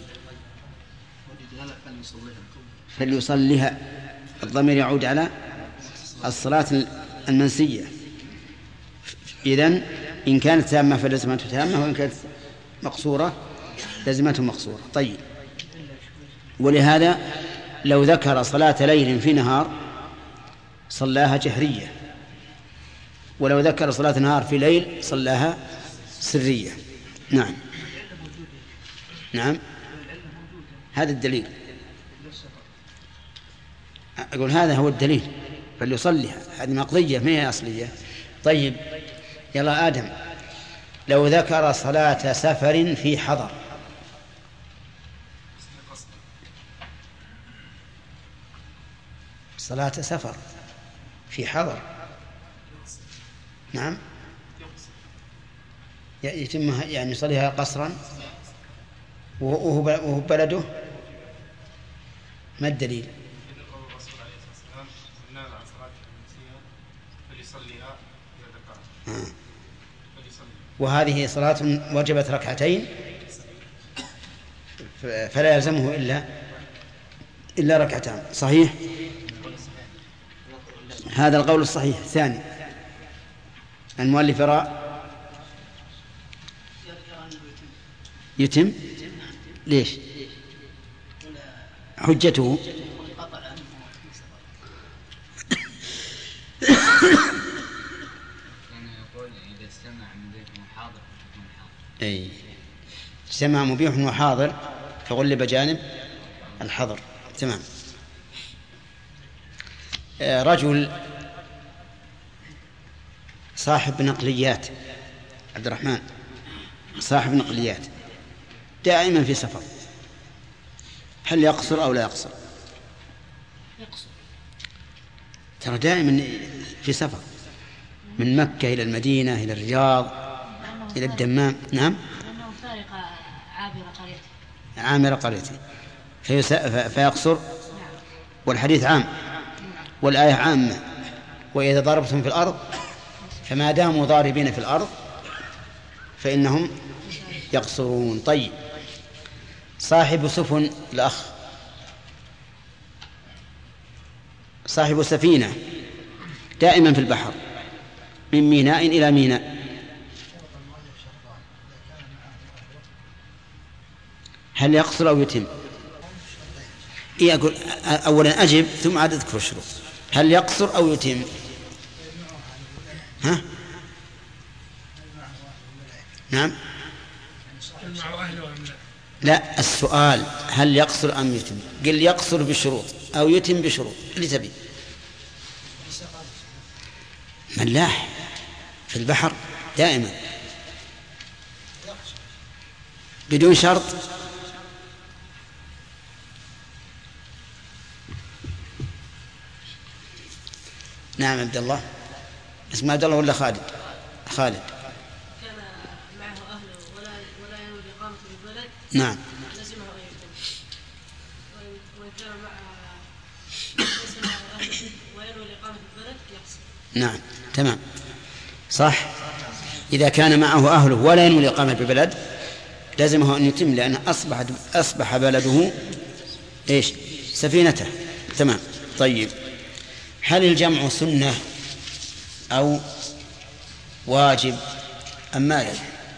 فليصليها، الضمير يعود على الصلاة المنسية. إذن إن كانت تامة فلزمته تامة، وإن كانت مقصورة لزمته مقصورة. طيب، ولهذا لو ذكر صلاة ليل في نهار صلاها جهرية، ولو ذكر صلاة نهار في ليل صلاها سرية. نعم نعم، هذا الدليل. أقول هذا هو الدليل، فليصليها، هذه مقضية ما هي أصلية. طيب يلا آدم، لو ذكر صلاة سفر في حضر. صلاة سفر في حضر. نعم، يتم يعني يصليها قصرا وهو بلده. ما الدليل؟ آه. وهذه صلاة وجبت ركعتين فلا يلزمه إلا إلا ركعتان. صحيح؟ هذا القول الصحيح. الثاني المؤلف يرى يتم. ليش؟ حجته أي اجتمع مبيح وحاضر فغلب جانب الحظر. تمام. رجل صاحب نقليات، عبد الرحمن صاحب نقليات دائما في سفر، هل يقصر أو لا يقصر؟ يقصر. ترى دائما في سفر من مكة إلى المدينة إلى الرياض إلى الدمام. نعم. لأنه فارق عابر قريته. عامر قريته فيس... فيقصر. والحديث عام والآية عامة، وإذا ضربتم في الأرض فما داموا ضاربين في الأرض فإنهم يقصرون. طيب، صاحب سفن الأخ صاحب سفينة دائما في البحر من ميناء إلى ميناء، هل يقصر أو يتم؟ إيه أقول أولا أجب ثم عاد أذكر الشروط. هل يقصر أو يتم؟ ها؟ نعم. لا، السؤال هل يقصر أم يتم؟ قل يقصر بشروط أو يتم بشروط اللي تبي. ملاح في البحر دائما بدون شرط. نعم عبد الله. اسمه عبد الله ولا خالد؟ خالد. كان معه أهله ولا ولا ينوي الإقامة في البلد. نعم. لزمه أن يتم. وإن كان مع ليس معه أهله وينوي الإقامة في البلد يقصر. نعم تمام صح. إذا كان معه أهله ولا ينوي الإقامة في البلد لازمه أن يتم، لأنه أصبح أصبح بلده إيش؟ سفينته. تمام. طيب، هل الجمع سنة أو واجب أم ماذا؟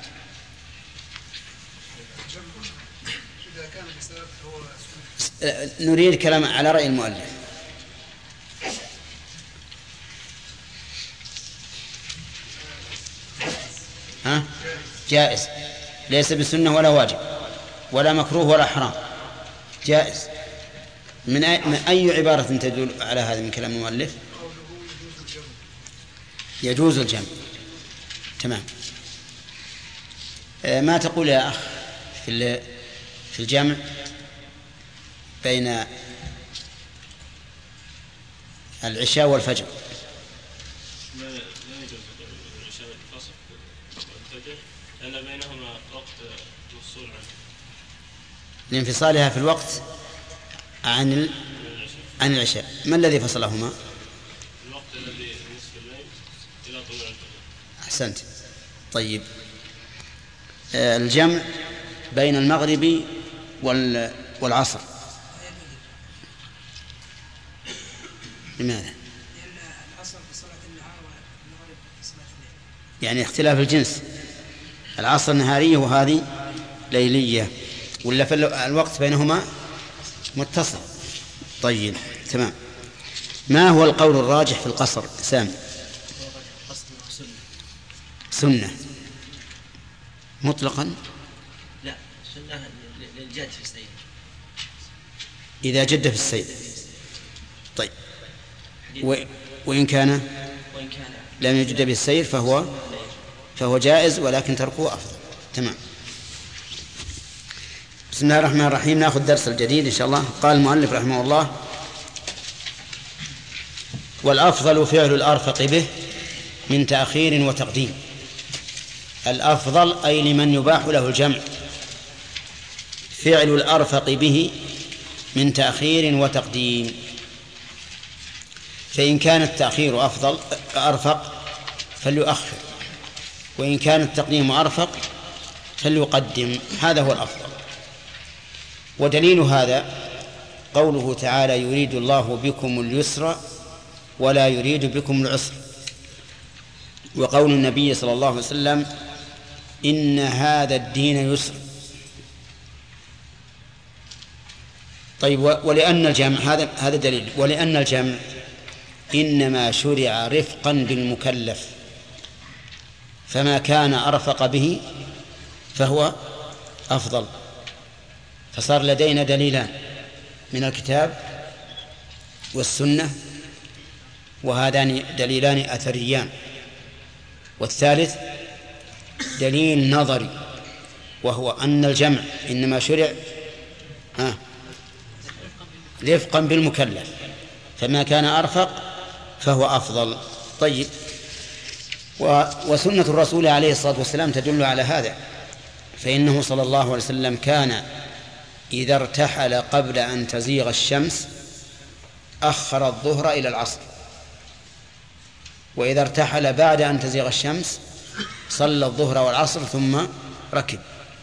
نريد كلام على رأي المؤلف. ها؟ جائز، ليس بسنة ولا واجب ولا مكروه ولا حرام، جائز. من أي, من أي عبارة تدل على هذا من كلام المؤلف؟ يجوز الجمع. تمام. ما تقول يا أخ في في الجمع بين العشاء والفجر؟ لا يجوز العشاء والفجر لأن بينهما وقت مفصول عنه، لانفصالها في الوقت عن عن العشاء. ما الذي فصلهما؟ الوقت الذي نصف الليل إلى طلوع الفجر. أحسنت. طيب، الجمع بين المغرب والعصر لماذا؟ لأن العصر في صلاة النهار والمغرب في صلاة الليل، يعني اختلاف الجنس، العصر نهارية وهذه ليلية، ولا في الوقت بينهما متصل. طيب تمام. ما هو القول الراجح في القصر سامي؟ سنة مطلقا؟ لا، سنة للجد في السير إذا جد في السير. طيب، وإن كان وإن كان لم يجد بالسير فهو فهو جائز، ولكن تركه أفضل. تمام. بسم الله الرحمن الرحيم. نأخذ درس الجديد إن شاء الله. قال المؤلف رحمه الله: والأفضل فعل الأرفق به من تأخير وتقديم. الأفضل أي لمن يباح له الجمع فعل الأرفق به من تأخير وتقديم، فإن كان التأخير أفضل أرفق فليؤخر، وإن كان التقديم أرفق فليقدم، هذا هو الأفضل. ودليل هذا قوله تعالى: يريد الله بكم اليسر ولا يريد بكم العسر، وقول النبي صلى الله عليه وسلم: إن هذا الدين يسر. طيب، ولأن الجمع هذا هذا دليل، ولأن الجمع إنما شرع رفقا بالمكلف، فما كان أرفق به فهو أفضل. فصار لدينا دليلان من الكتاب والسنة، وهذان دليلان أثريان، والثالث دليل نظري، وهو أن الجمع إنما شرع ها رفقا بالمكلف، فما كان أرفق فهو أفضل. طيب، وسنة الرسول عليه الصلاة والسلام تدل على هذا، فإنه صلى الله عليه وسلم كان إذا ارتحل قبل أن تزيغ الشمس أخر الظهر إلى العصر، وإذا ارتحل بعد أن تزيغ الشمس صلى الظهر والعصر ثم ركب.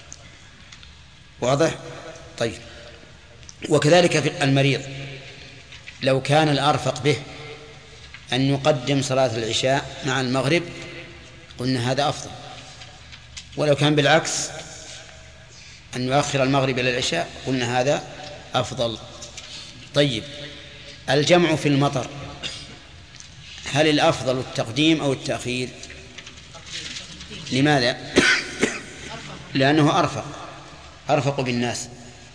واضح؟ طيب، وكذلك في المريض لو كان الأرفق به أن يقدم صلاة العشاء مع المغرب قلنا هذا أفضل، ولو كان بالعكس أن يؤخر المغرب إلى العشاء قلنا هذا أفضل. طيب، الجمع في المطر هل الأفضل التقديم أو التأخير؟ لماذا؟ لأنه أرفق أرفق بالناس،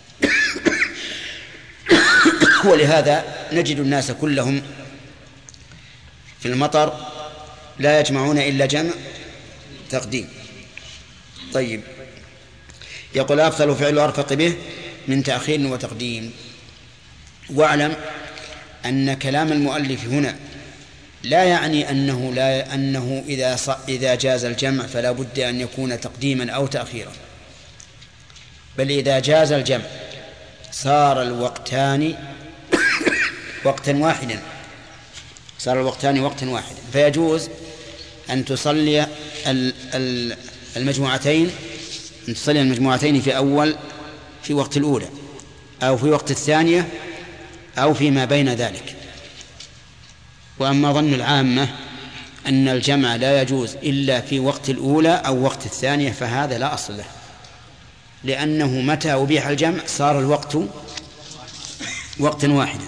ولهذا نجد الناس كلهم في المطر لا يجمعون إلا جمع تقديم. طيب، يقول أفضل فعل أرفق به من تأخير وتقديم. واعلم أن كلام المؤلف هنا لا يعني أنه لا أنه إذا إذا جاز الجمع فلا بد أن يكون تقديما أو تأخيرا، بل إذا جاز الجمع صار الوقتان وقتا واحدا صار الوقتان وقتا واحدا فيجوز أن تصلي المجموعتين أن تصلي المجموعتين في أول في وقت الأولى أو في وقت الثانية أو فيما بين ذلك. وأما ظن العامة أن الجمع لا يجوز إلا في وقت الأولى أو وقت الثانية فهذا لا أصل له، لأنه متى أبيح الجمع صار الوقت وقتا واحدا.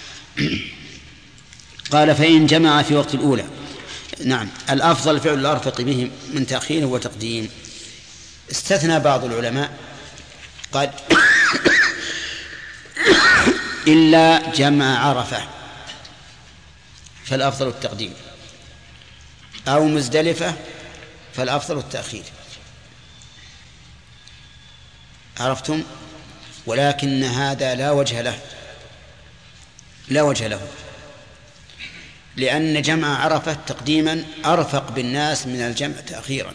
قال فإن جمع في وقت الأولى، نعم، الأفضل فعل الأرفق به من تأخير وتقديم. استثنى بعض العلماء قال إلا جمع عرفة فالأفضل التقديم، أو مزدلفة فالأفضل التأخير. عرفتم؟ ولكن هذا لا وجه له لا وجه له لأن جمع عرفة تقديما أرفق بالناس من الجمع تأخيرا،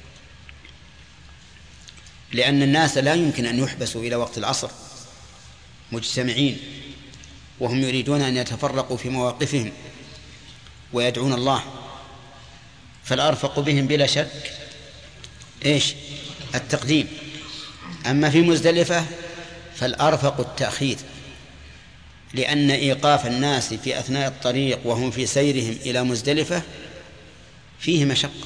لأن الناس لا يمكن أن يحبسوا إلى وقت العصر مجتمعين وهم يريدون أن يتفرقوا في مواقفهم ويدعون الله، فالأرفق بهم بلا شك إيش؟ التقديم. أما في مزدلفة فالأرفق التأخير، لأن إيقاف الناس في أثناء الطريق وهم في سيرهم إلى مزدلفة فيه مشقة،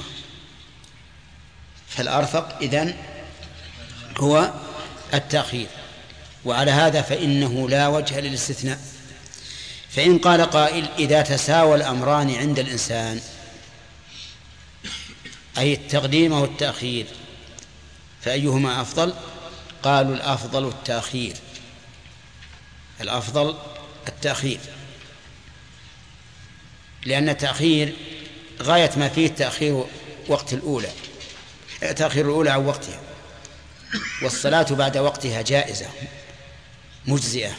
فالأرفق إذن هو التأخير. وعلى هذا فإنه لا وجه للاستثناء. فإن قال قائل إذا تساوى الأمران عند الإنسان أي التقديم أو التأخير فأيهما أفضل؟ قالوا الأفضل التأخير الأفضل التأخير لأن التأخير غاية ما فيه تأخير وقت الأولى تأخير الأولى عن وقتها، والصلاة بعد وقتها جائزة مجزئة.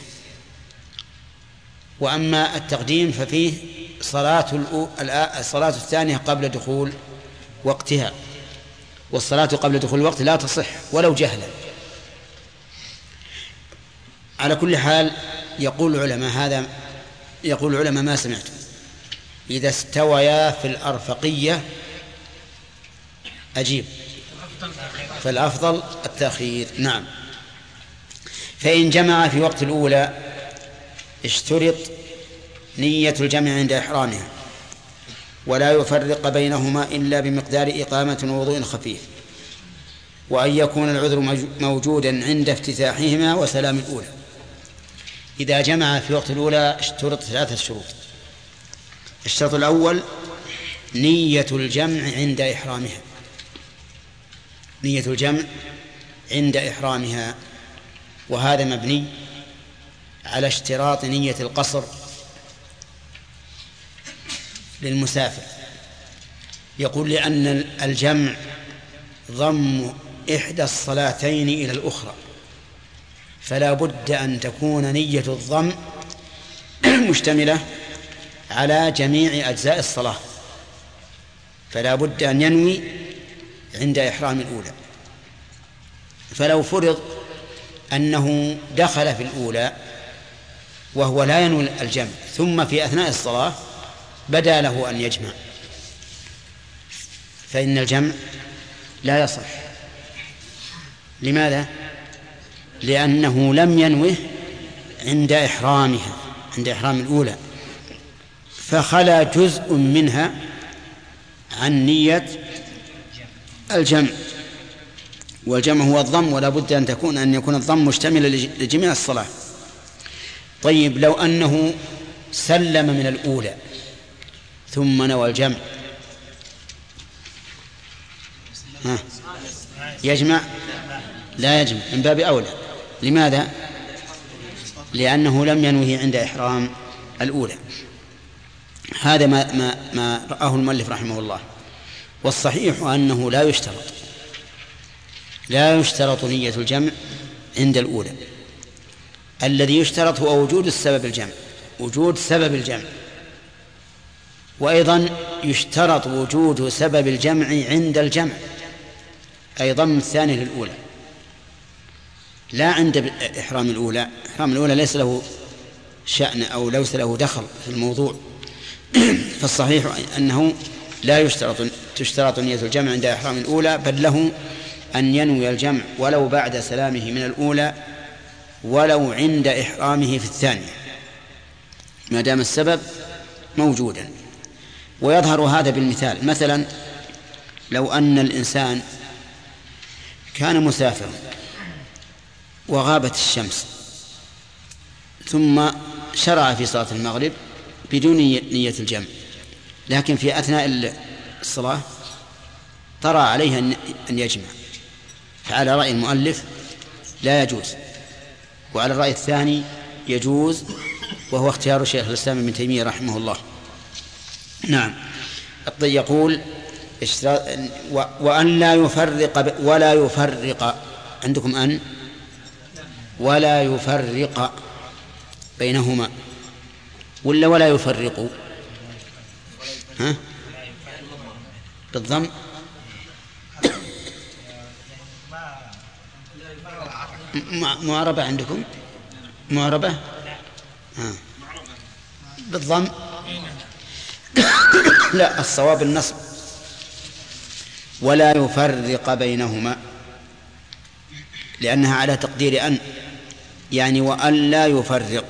وأما التقديم ففيه صلاة الصلاة الثانية قبل دخول وقتها، والصلاة قبل دخول الوقت لا تصح ولو جهلا. على كل حال يقول العلماء هذا يقول العلماء ما سمعتم إذا استويا في الأرفقية أجيب فالأفضل التأخير. نعم. فإن جمع في وقت الأولى اشترط نية الجمع عند إحرامها، ولا يفرق بينهما إلا بمقدار إقامة ووضوء خفيف، وأن يكون العذر موجودا عند افتتاحهما وسلام الأولى. إذا جمع في وقت الأولى اشترط ثلاثة شروط. الشرط الأول نية الجمع عند إحرامها، نية الجمع عند إحرامها، وهذا مبني على اشتراط نية القصر للمسافر. يقول لأن الجمع ضم إحدى الصلاتين إلى الأخرى، فلا بد أن تكون نية الضم مشتملة على جميع أجزاء الصلاة، فلا بد أن ينوي عند إحرام الأولى. فلو فرض أنه دخل في الأولى وهو لا ينوي الجمع، ثم في أثناء الصلاة بدا له أن يجمع، فإن الجمع لا يصح. لماذا؟ لأنه لم ينوه عند إحرامها، عند إحرام الأولى، فخلا جزء منها عن نية الجمع، والجمع هو الضم، ولا بد أن تكون أن يكون الضم مشتملا لجميع الصلاة. طيب لو أنه سلم من الأولى ثم نوى الجمع، ها يجمع؟ لا يجمع، من باب أولى. لماذا؟ لأنه لم ينوه عند إحرام الأولى. هذا ما, ما, ما رآه المؤلف رحمه الله. والصحيح أنه لا يشترط لا يشترط نية الجمع عند الأولى. الذي يشترط هو وجود السبب الجمع، وجود سبب الجمع، وأيضا يشترط وجود سبب الجمع عند الجمع، أي ضم الثاني للأولى، لا عند إحرام الأولى. إحرام الأولى ليس له شأن أو ليس له دخل في الموضوع. فالصحيح أنه لا يشترط تشترط نية الجمع عند إحرام الأولى، بل له أن ينوي الجمع ولو بعد سلامه من الأولى ولو عند إحرامه في الثانية، ما دام السبب موجودا. ويظهر هذا بالمثال. مثلا لو أن الإنسان كان مسافرا وغابت الشمس ثم شرع في صلاة المغرب بدون نية الجمع، لكن في أثناء الصلاة طرأ عليه أن يجمع، فعلى رأي المؤلف لا يجوز، وعلى الرأي الثاني يجوز، وهو اختيار شيخ الإسلام ابن تيمية رحمه الله. نعم. يقول وأن لا يفرق ولا يفرق عندكم أن ولا يفرق بينهما ولا ولا يفرق ها بالضم معربة عندكم معربة ها بالضم لا، الصواب النصب. ولا يفرق بينهما لأنها على تقدير أن، يعني وأن لا يفرق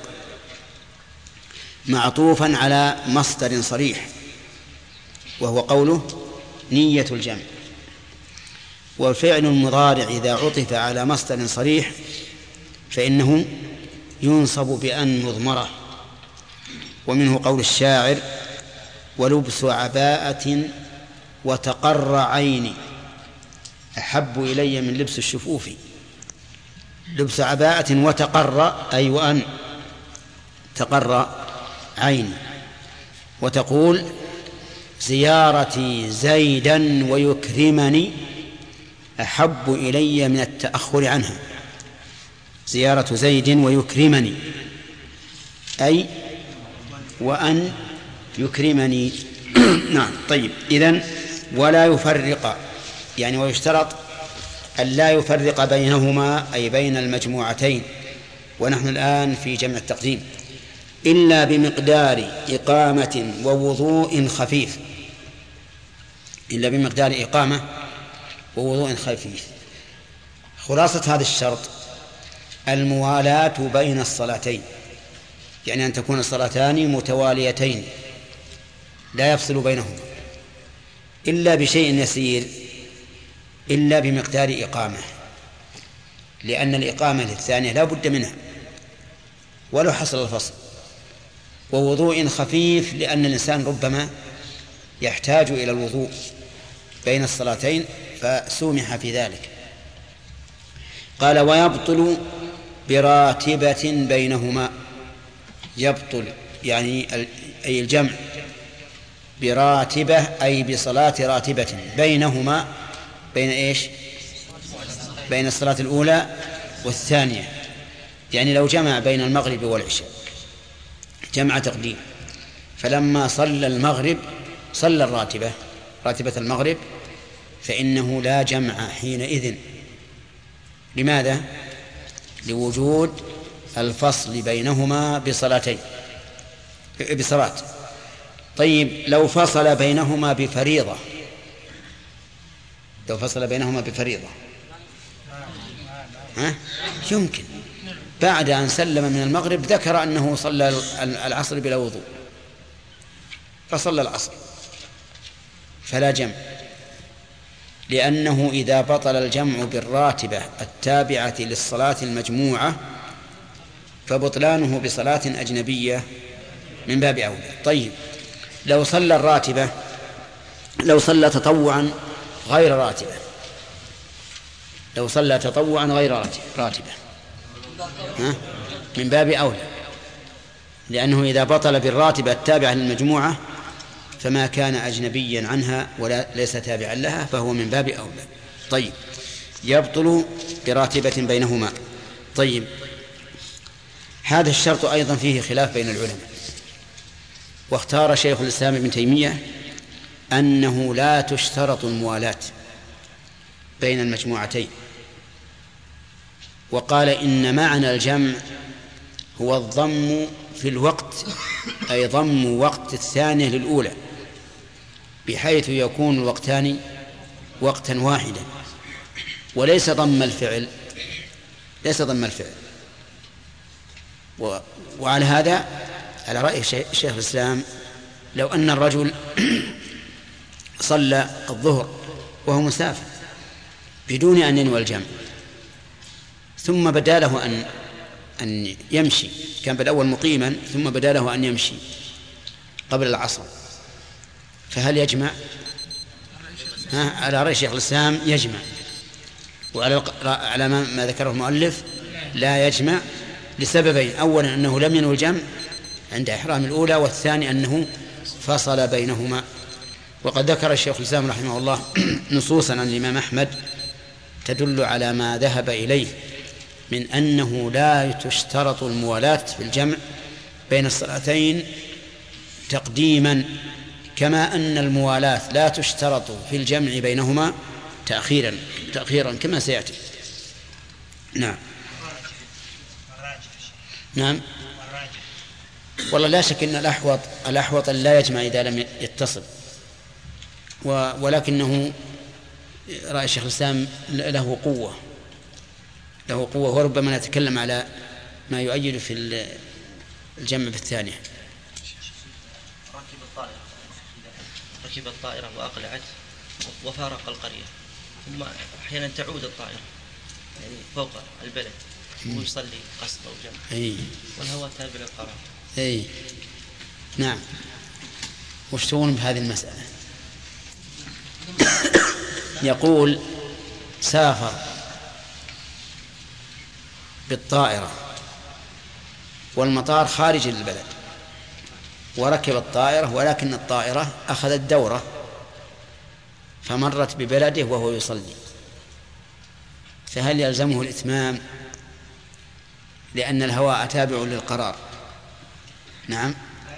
معطوفا على مصدر صريح وهو قوله نية الجمع. والفعل المضارع إذا عطف على مصدر صريح فإنه ينصب بأن مضمرة. ومنه قول الشاعر ولبس عباءة وتقر عيني أحب إلي من لبس الشفوف. لبس عباءة وتقر أي وأن تقر عيني. وتقول زيارتي زيدا ويكرمني أحب إلي من التأخر عنها. زيارة زيد ويكرمني أي وأن يكرمني. نعم. طيب، إذن ولا يفرق يعني ويشترط أن لا يفرق بينهما أي بين المجموعتين، ونحن الآن في جمع التقديم، إلا بمقدار إقامة ووضوء خفيف. إلا بمقدار إقامة ووضوء خفيف. خلاصة هذا الشرط الموالاة بين الصلاتين، يعني أن تكون الصلاتان متواليتين لا يفصل بينهما إلا بشيء يسير، إلا بمقدار إقامة، لأن الإقامة للثانية لا بد منها، ولو حصل الفصل، ووضوء خفيف لأن الإنسان ربما يحتاج إلى الوضوء بين الصلاتين فسومح في ذلك. قال ويبطل براتبة بينهما، يبطل يعني أي الجمع براتبة أي بصلاة راتبة بينهما، بين إيش؟ بين الصلاة الأولى والثانية. يعني لو جمع بين المغرب والعشاء جمع تقديم، فلما صلى المغرب صلى الراتبة راتبة المغرب فإنه لا جمع حينئذ. لماذا؟ لوجود الفصل بينهما بصلاتين بصلاة. طيب لو فصل بينهما بفريضة، لو فصل بينهما بفريضة ها؟ يمكن بعد أن سلم من المغرب ذكر أنه صلى العصر بلا وضوء فصلى العصر فلا جمع، لأنه إذا بطل الجمع بالراتبة التابعة للصلاة المجموعة فبطلانه بصلاة أجنبية من باب أولى. طيب لو صلى الراتبة لو صلى تطوعا غير راتبة لو صلى تطوعا غير راتبة ها؟ من باب أولى، لأنه إذا بطل بالراتبة التابعة للمجموعة فما كان أجنبيا عنها ولا ليس تابعا لها فهو من باب أولى. طيب يبطل براتبة بينهما. طيب هذا الشرط أيضا فيه خلاف بين العلماء، واختار شيخ الإسلام ابن تيمية أنه لا تشترط الموالاة بين المجموعتين، وقال إن معنى الجمع هو الضم في الوقت، أي ضم وقت الثانية للأولى بحيث يكون الوقتان وقتا واحدا، وليس ضم الفعل ليس ضم الفعل و... وعلى هذا على رأي شيخ الإسلام لو أن الرجل صلى الظهر وهو مسافر بدون أن ينوي الجمع ثم بدا له أن أن يمشي، كان بالأول مقيما ثم بدا له أن يمشي قبل العصر، فهل يجمع؟ ها؟ على رأي شيخ الإسلام يجمع، وعلى على ما ذكره المؤلف لا يجمع لسببين: أولا أنه لم ينوي الجمع عند إحرام الأولى، والثاني أنه فصل بينهما. وقد ذكر الشيخ الإسلام رحمه الله نصوصا عن الإمام أحمد تدل على ما ذهب إليه من أنه لا تشترط الموالاة في الجمع بين الصلاتين تقديما، كما أن الموالاة لا تشترط في الجمع بينهما تأخيرا تأخيرا كما سيأتي. نعم نعم والله لا شك أن الأحوط الأحوط لا يجمع إذا لم يتصل، ولكنه رأي الشيخ الإسلام له قوة له قوة وربما نتكلم على ما يؤيد في الجمع بالثانية. ركب الطائرة ركب الطائرة وأقلعت وفارق القرية، ثم أحيانا تعود الطائرة يعني فوق البلد ويصلي قصد أو جمع أي. والهواء تابع للقرار. أي نعم. وش تقولون بهذه المسألة؟ يقول سافر بالطائرة والمطار خارج البلد وركب الطائرة، ولكن الطائرة أخذت دورة فمرت ببلده وهو يصلي، فهل يلزمه الإتمام لأن الهواء تابع للقرار؟ نعم.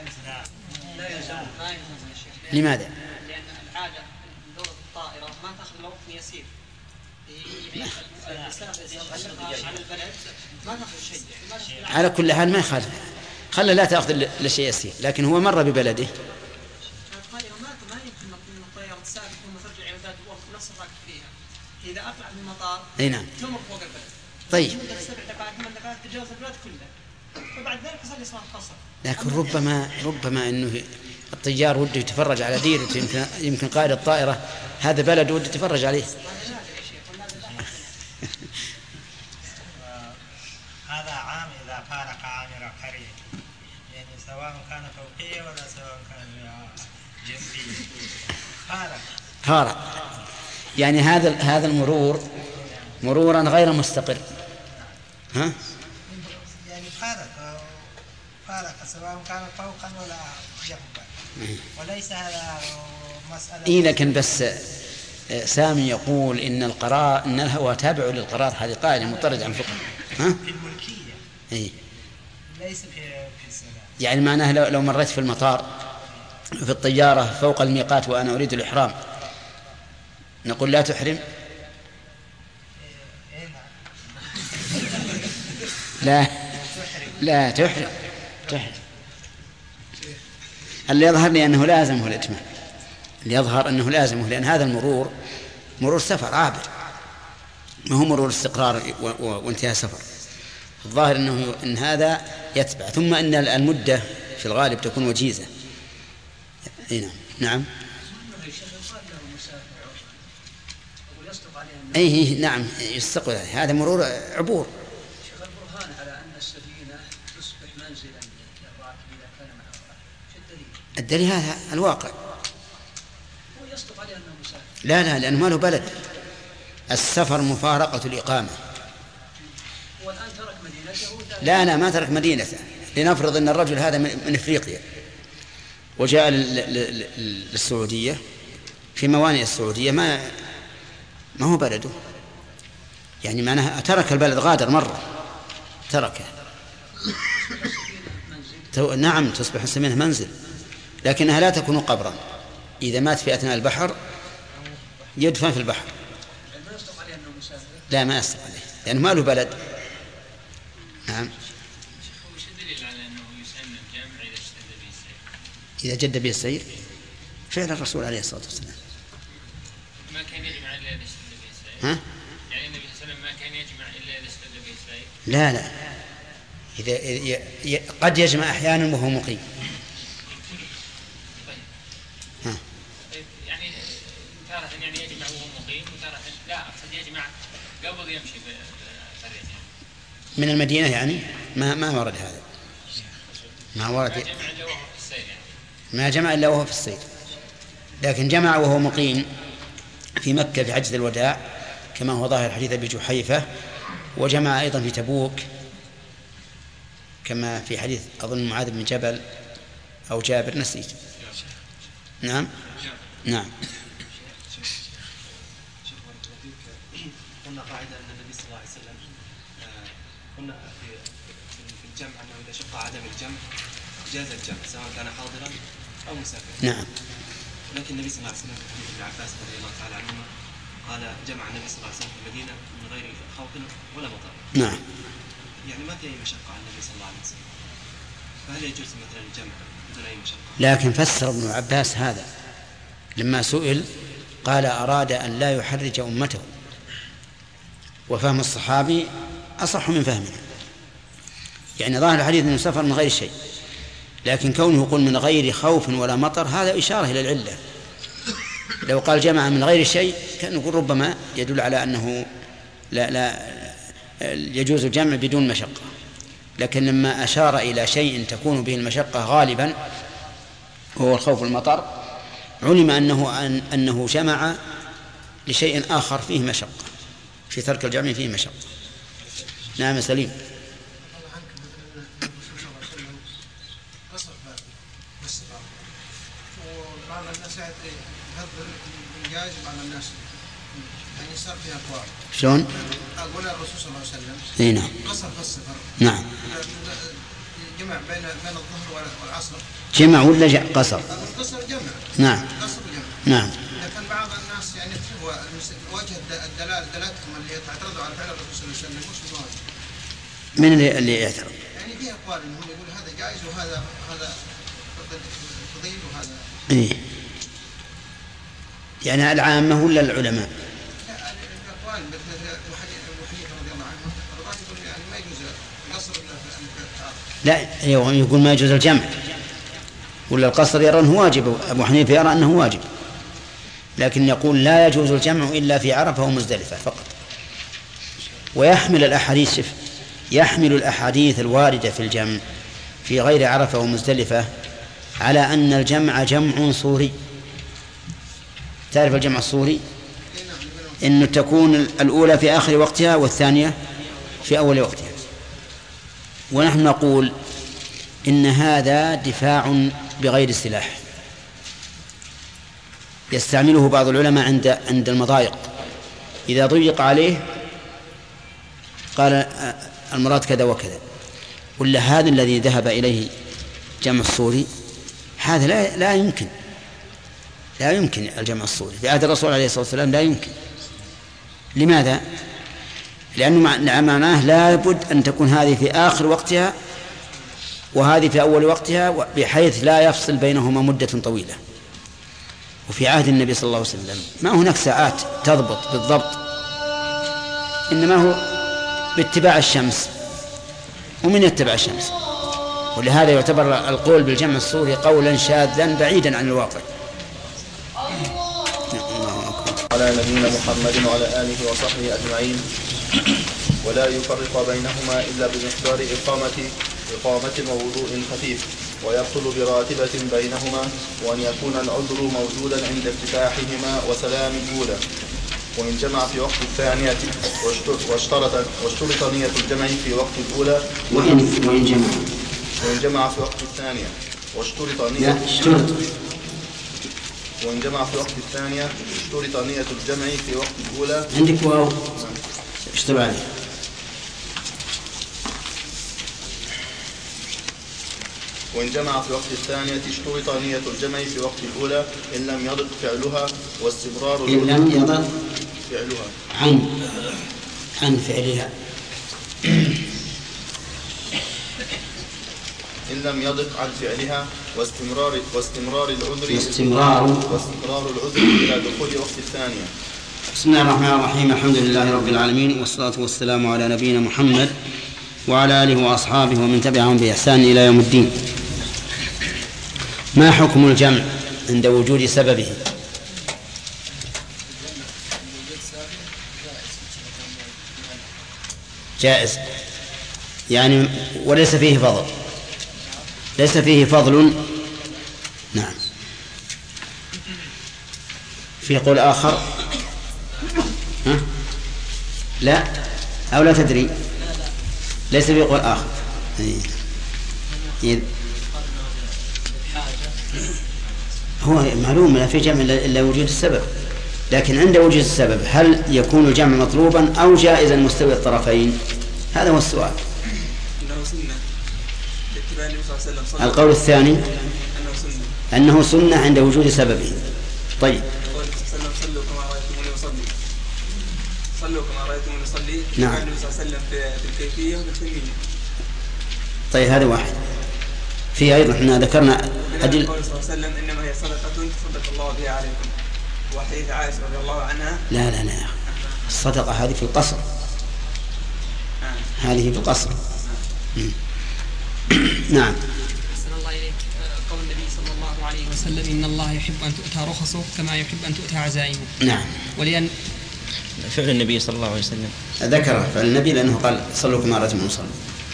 لماذا؟ لأن العادة دورة الطائرة ما تأخذ الوقت يسير على البلد ما تأخذ شيء. على كل حال ما يخالف، خلى لا تأخذ لشيء يسير، لكن هو مر ببلده. الطائرة ما ما يمكن من الطائرة تسافر ثم ترجع إلى ذات الوقت نفس الوقت فيها. إذا أطلع من المطار أي نعم تمر فوق البلد. طيب سبع دقائق ثمان دقائق تجاوز البلد كلها، فبعد ذلك يصلي صلاة قصر. لكن ربما ربما انه الطيار وده يتفرج على ديرته، يمكن يمكن قائد الطائرة هذا بلد وده يتفرج عليه. هذا عام إذا فارق عامر فارق يعني هذا هذا المرور مرورا غير مستقر. ها؟ يعني فارق فارق سواء كان فوقا ولا جنبا، وليس هذا مسألة. إيه لكن بس سامي يقول إن القرار إن الهوى تابع للقرار، هذه قاعدة مطردة عن الفقه. ها؟ في الملكية. إيه. ليس في في السلام. يعني معناه لو, لو مريت في المطار في الطيارة فوق الميقات وأنا أريد الإحرام نقول لا تحرم؟ لا لا تحرم تحرم. اللي يظهر لي أنه لازم هو الإتمام، اللي يظهر أنه لازم، لأن هذا المرور مرور سفر عابر، ما هو مرور استقرار وانتهاء سفر. الظاهر أنه إن هذا يتبع، ثم أن المدة في الغالب تكون وجيزة. نعم نعم أي نعم يستقبل، هذا مرور عبور. شيخ البرهان على أن السفينة تصبح منزلا للراكب إذا كان معه راكب، شو الدليل؟ الدليل هذا الواقع. هو يصدق عليه أنه مسافر. لا لا لأنه ما له بلد، السفر مفارقة الإقامة. هو الآن ترك مدينته. لا لا ما ترك مدينته. لنفرض أن الرجل هذا من إفريقيا وجاء للسعودية، في موانئ السعودية ما ما هو بلده، يعني معناها ترك البلد، غادر مرة تركه. نعم تصبح السفينة منزل، لكنها لا تكون قبرا. إذا مات في أثناء البحر يدفن في البحر. لا ما يصدق عليه لأنه ما له بلد. نعم. وش الدليل على أنه يسمى الجمع إذا اشتد به السير؟ إذا جد به السير فعل الرسول عليه الصلاة والسلام. ما كان يجمع إلا إذا اشتد به السير. ها؟ يعني النبي صلى الله عليه وسلم ما كان يجمع إلا إذا اشتد به السير. لا لا إذا ي... ي... قد يجمع أحيانا وهو مقيم. طيب. طيب يعني تارة يعني يجمع وهو مقيم، وتارة لا أقصد يجمع قبل يمشي بقرية من المدينة يعني ما ما ورد هذا، ما ورد. ما جمع إلا وهو في السير يعني. ما جمع إلا وهو في السير، لكن جمع وهو مقيم في مكة في حجة الوداع كما هو ظاهر حديث أبي جحيفة، وجمع أيضا في تبوك كما في حديث أظن معاذ بن جبل أو جابر نسيت. نعم نعم. قلنا قاعدة أن النبي صلى الله عليه وسلم قلنا في الجمع أنه إذا شق عدم الجمع جاز الجمع سواء كان حاضرا أو مسافرا. نعم. لكن النبي صلى الله عليه وسلم في حديث ابن عباس رضي الله تعالى عنهما قال جمع النبي صلى الله عليه وسلم في المدينة من غير خوف ولا مطر. نعم. يعني ما في أي مشقة على النبي صلى الله عليه وسلم، فهل يجوز مثلا الجمع بدون أي مشقة؟ لكن فسر ابن عباس هذا لما سئل قال أراد أن لا يحرج أمته، وفهم الصحابي أصح من فهمنا. يعني ظاهر الحديث أنه سفر من غير شيء، لكن كونه يقول من غير خوف ولا مطر هذا إشارة إلى العلة. لو قال جمع من غير شيء كان نقول ربما يدل على أنه لا, لا يجوز الجمع بدون مشقة، لكن لما أشار إلى شيء تكون به المشقة غالبا وهو الخوف والمطر علم أنه, أن أنه جمع لشيء آخر فيه مشقة، في ترك الجمع فيه مشقة. نعم سليم. وبعض الناس يفضل الجائز وبعض الناس يعني صار فيها أقوال. شلون؟ أقول الرسول صلى الله عليه وسلم اي نعم قصر في السفر. نعم. جمع بين بين الظهر والعصر. جمع ولا جمع قصر؟ قصر جمع. نعم. قصر جمع. نعم. لكن بعض الناس يعني هو وجه الدلالة دلالتهم اللي تعترضوا على فعل الرسول صلى الله عليه وسلم مش مواجه. من اللي اللي يعترض؟ يعني في أقوال إنهم يقول هذا جائز وهذا هذا فضيل وهذا. إيه. يعني العامة ولا العلماء؟ لا الأقوال مثل أبو حنيفة رضي الله عنه الرواة يقول يعني ما يجوز القصر إلا لا يقول ما يجوز الجمع، ولا القصر يرى أنه واجب. أبو حنيفة يرى أنه واجب، لكن يقول لا يجوز الجمع إلا في عرفة ومزدلفة فقط. ويحمل الأحاديث يحمل الأحاديث الواردة في الجمع في غير عرفة ومزدلفة على أن الجمع جمع صوري، تعرف الجمع الصوري إنه تكون الأولى في آخر وقتها والثانية في أول وقتها. ونحن نقول إن هذا دفاع بغير سلاح يستعمله بعض العلماء عند عند المضايق، إذا ضيق عليه قال المراد كذا وكذا. ولا هذا الذي ذهب إليه جمع الصوري هذا لا لا يمكن لا يمكن الجمع الصوري في عهد الرسول عليه الصلاة والسلام، لا يمكن. لماذا؟ لأنه معناه لا بد أن تكون هذه في آخر وقتها وهذه في أول وقتها، بحيث لا يفصل بينهما مدة طويلة. وفي عهد النبي صلى الله عليه وسلم ما هناك ساعات تضبط بالضبط، إنما هو باتباع الشمس. ومن يتبع الشمس؟ ولهذا يعتبر القول بالجمع الصوري قولا شاذا بعيدا عن الواقع. على نبينا محمد وعلى آله وصحبه أجمعين. ولا يفرق بينهما إلا بمقدار إقامة إقامة ووضوء خفيف، ويبطل براتبة بينهما، وأن يكون العذر موجودا عند افتتاحهما وسلام الأولى. وإن جمع في وقت الثانية واشترط واشترط نية الجمع في وقت الأولى. وإن وإن جمع وإن جمع في وقت الثانية واشترط نية لا اشترط وإن جمع في وقت الثانية اشترط نية الجمع في وقت الأولى. عندك واو اشتبه عليه. وإن جمع في وقت الثانية اشترط نية الجمع في وقت الأولى إن لم يضق فعلها واستمرار إن لم يضق فعلها عن عن فعلها إن لم يضق عن فعلها واستمرار واستمرار العذر واستمرار واستمرار العذر إلى دخول وقت الثانية. بسم الله الرحمن الرحيم. الحمد لله رب العالمين، والصلاة والسلام على نبينا محمد وعلى آله وأصحابه ومن تبعهم بإحسان إلى يوم الدين. ما حكم الجمع عند وجود سببه؟ جائز يعني، وليس فيه فضل ليس فيه فضل نعم. في قول آخر ها؟ لا أو لا تدري، ليس فيه قول آخر. هو معلوم لا في جمع إلا وجود السبب، لكن عند وجود السبب هل يكون الجمع مطلوبا أو جائزا مستوي الطرفين؟ هذا هو السؤال. القول الثاني أنه سنة عند وجود سببه. طيب صلوا كما رأيتموني أصلي صلوا كما رأيتموني أصلي. نعم. النبي صلى الله عليه وسلم في الكيفية والكمية. طيب هذا واحد. في أيضا احنا ذكرنا أدل قول صلى الله عليه وسلم إنما هي صدقة تصدق الله بها عليكم، وحديث عائشة رضي الله عنها. لا لا لا الصدقة هذه في القصر، هذه في القصر. نعم. أحسن الله إليك. قول النبي صلى الله عليه وسلم إن الله يحب أن تؤتى رخصه كما يحب أن تؤتى عزائمه. نعم. ولأن فعل النبي صلى الله عليه وسلم ذكر فعل النبي لأنه قال صلوا كما رأيتموني أصلي.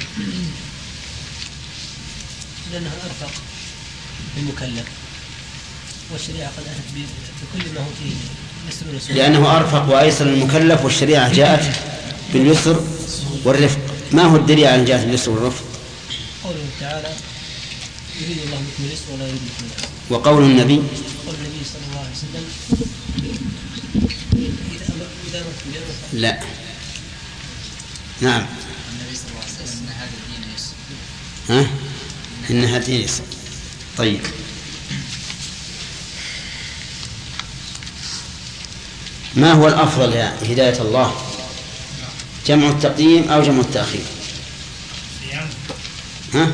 لأنه أرفق بالمكلف، والشريعة قد أتت بكل ما هو فيه يسر ورسول. لأنه أرفق وأيسر المكلف، والشريعة جاءت باليسر والرفق. ما هو الدليل على جاءت باليسر والرفق؟ قوله تعالى يريد الله بكم اليسر ولا يريد بكم العسر. وقول النبي قول النبي صلى الله عليه وسلم إذا أمرتم بأمر. لا. نعم. النبي صلى الله عليه وسلم إن هذا الدين يسر. ها؟ إن هذا الدين يسر. طيب. ما هو الأفضل يا هداية الله؟ جمع التقديم أو جمع التأخير؟ ها؟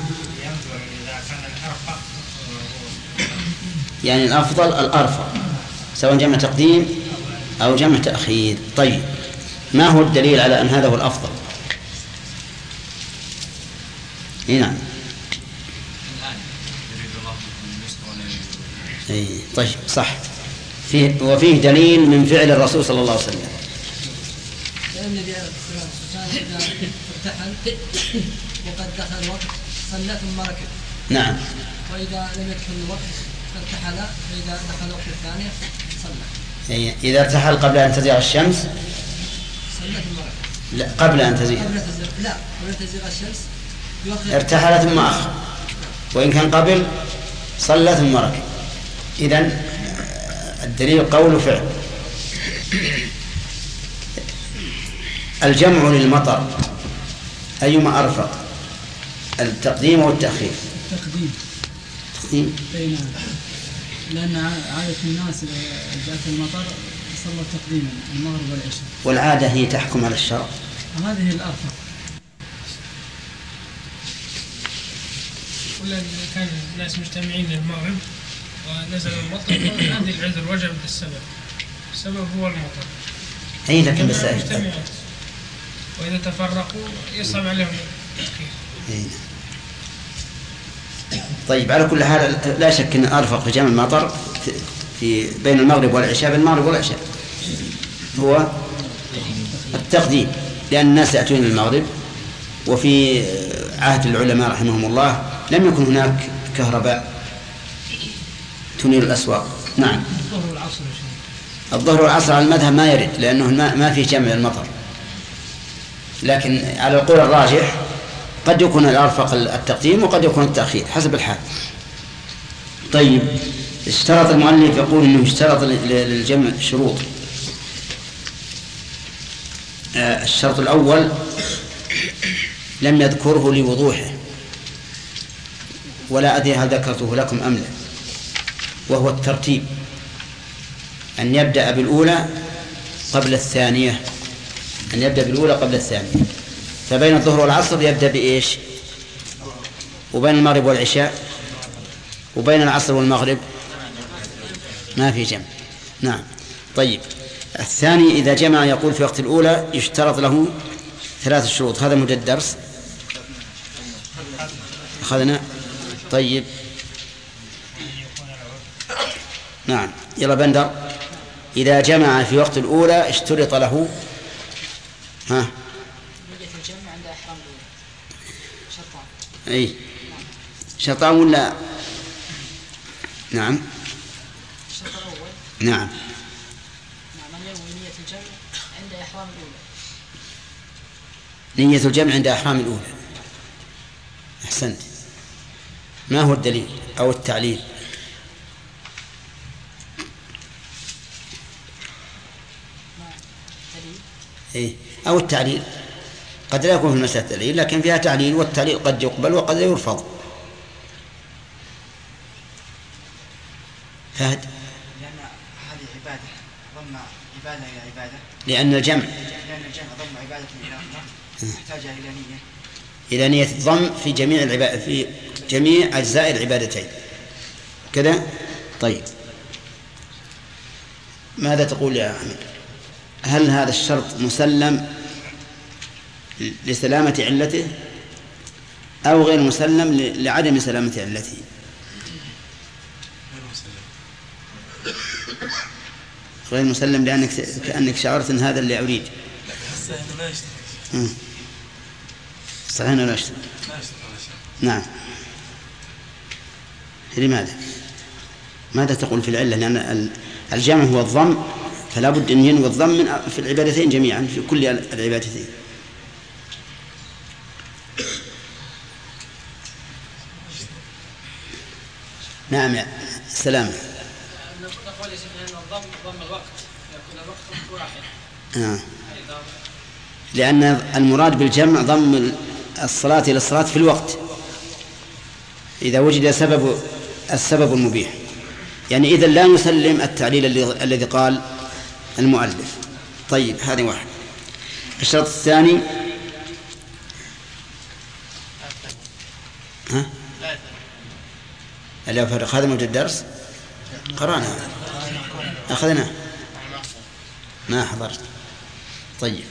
يعني الأفضل الأرفق، سواء جمع تقديم أو جمع تأخير. طيب ما هو الدليل على أن هذا هو الأفضل؟ نعم. أي طيب صح. فيه وفيه دليل من فعل الرسول صلى الله عليه وسلم. لأن النبي عليه الصلاة والسلام إذا ارتحل وقد دخل الوقت صلى ثم ركب. نعم. وإذا لم يدخل الوقت ارتحل، فإذا دخل الوقت الثانية صلى. إذا ارتحل قبل أن تزيغ الشمس لا قبل أن تزيغ لا قبل أن تزيغ الشمس ارتحل ثم أخر، وإن كان قبل صلى ثم ركع. إذن الدليل قول وفعل. الجمع للمطر أيما أرفق، التقديم والتأخير؟ التقديم. تقديم. لأن عادة الناس إذا جاءت المطر صلوا تقديما المغرب والعشاء. والعادة هي تحكم على الشرع. هذه الأرفق. ولا كان الناس مجتمعين للمغرب ونزل المطر هذه العذر وجب السبب، السبب هو المطر. أي لكن بس وإذا تفرقوا يصعب عليهم التفكير. طيب على كل حال لا شك أن أرفق في جمع المطر في بين المغرب والعشاء بين المغرب والعشاء هو التقديم، لأن الناس يأتون المغرب، وفي عهد العلماء رحمهم الله لم يكن هناك كهرباء تنير الأسواق. نعم. الظهر والعصر الظهر والعصر على المذهب ما يرد، لأنه ما فيه جمع المطر، لكن على القول الراجح قد يكون الأرفق التقديم وقد يكون التأخير حسب الحال. طيب اشترط المؤلف، يقول انه اشترط للجمع شروط. آه الشرط الأول لم يذكره لوضوحه، ولا أدري هل ذكرته لكم أم لا، وهو الترتيب، أن يبدأ بالأولى قبل الثانية، أن يبدأ بالأولى قبل الثانية. فبين الظهر والعصر يبدأ بإيش؟ وبين المغرب والعشاء وبين العصر والمغرب ما في جمع. نعم. طيب الثاني إذا جمع يقول في وقت الأولى يشترط له ثلاث شروط. هذا مدة الدرس أخذنا. طيب نعم يلا بندر. إذا جمع في وقت الأولى اشترط له ها أي شرطان ولا؟ نعم. الشرط الأول نعم. نعم من ينوي نية الجمع عند إحرام الأولى. نية الجمع عند إحرام الأولى. أحسنت. ما هو الدليل أو التعليل؟ إيه أو التعليل قد لا يكون في المسألة دليل، لكن فيها تعليل، والتعليل قد يقبل وقد يرفض. فهد. لأن هذه عبادة ضم عبادة إلى عبادة. لأن الجمع لأن الجمع ضم عبادة إلى أخرى يحتاج إلى نية. إلى نية الضم في جميع العبادة في جميع أجزاء العبادتين كذا. طيب ماذا تقول يا أحمد؟ هل هذا الشرط مسلم لسلامة علته أو غير مسلم لعدم سلامة علته؟ غير مسلم لأنك كأنك شعرت أن هذا اللي أريد. صحيح أنه لا يشترط. نعم. لماذا؟ ماذا تقول في العلة؟ لأن الجمع هو الضم، فلا بد أن ينوي الضم في العبادتين جميعا في كل العبادتين. نعم يا سلام. نقول يا شيخنا أن الضم ضم الوقت يكون الوقت واحد. آه. لأن المراد بالجمع ضم الصلاة إلى الصلاة في الوقت إذا وجد سبب السبب المبيح. يعني إذا لا نسلم التعليل الذي قال المؤلف. طيب هذه واحد. الشرط الثاني ها؟ لا يفرق. هذا موجود الدرس قرأنا أخذنا ما حضرت. طيب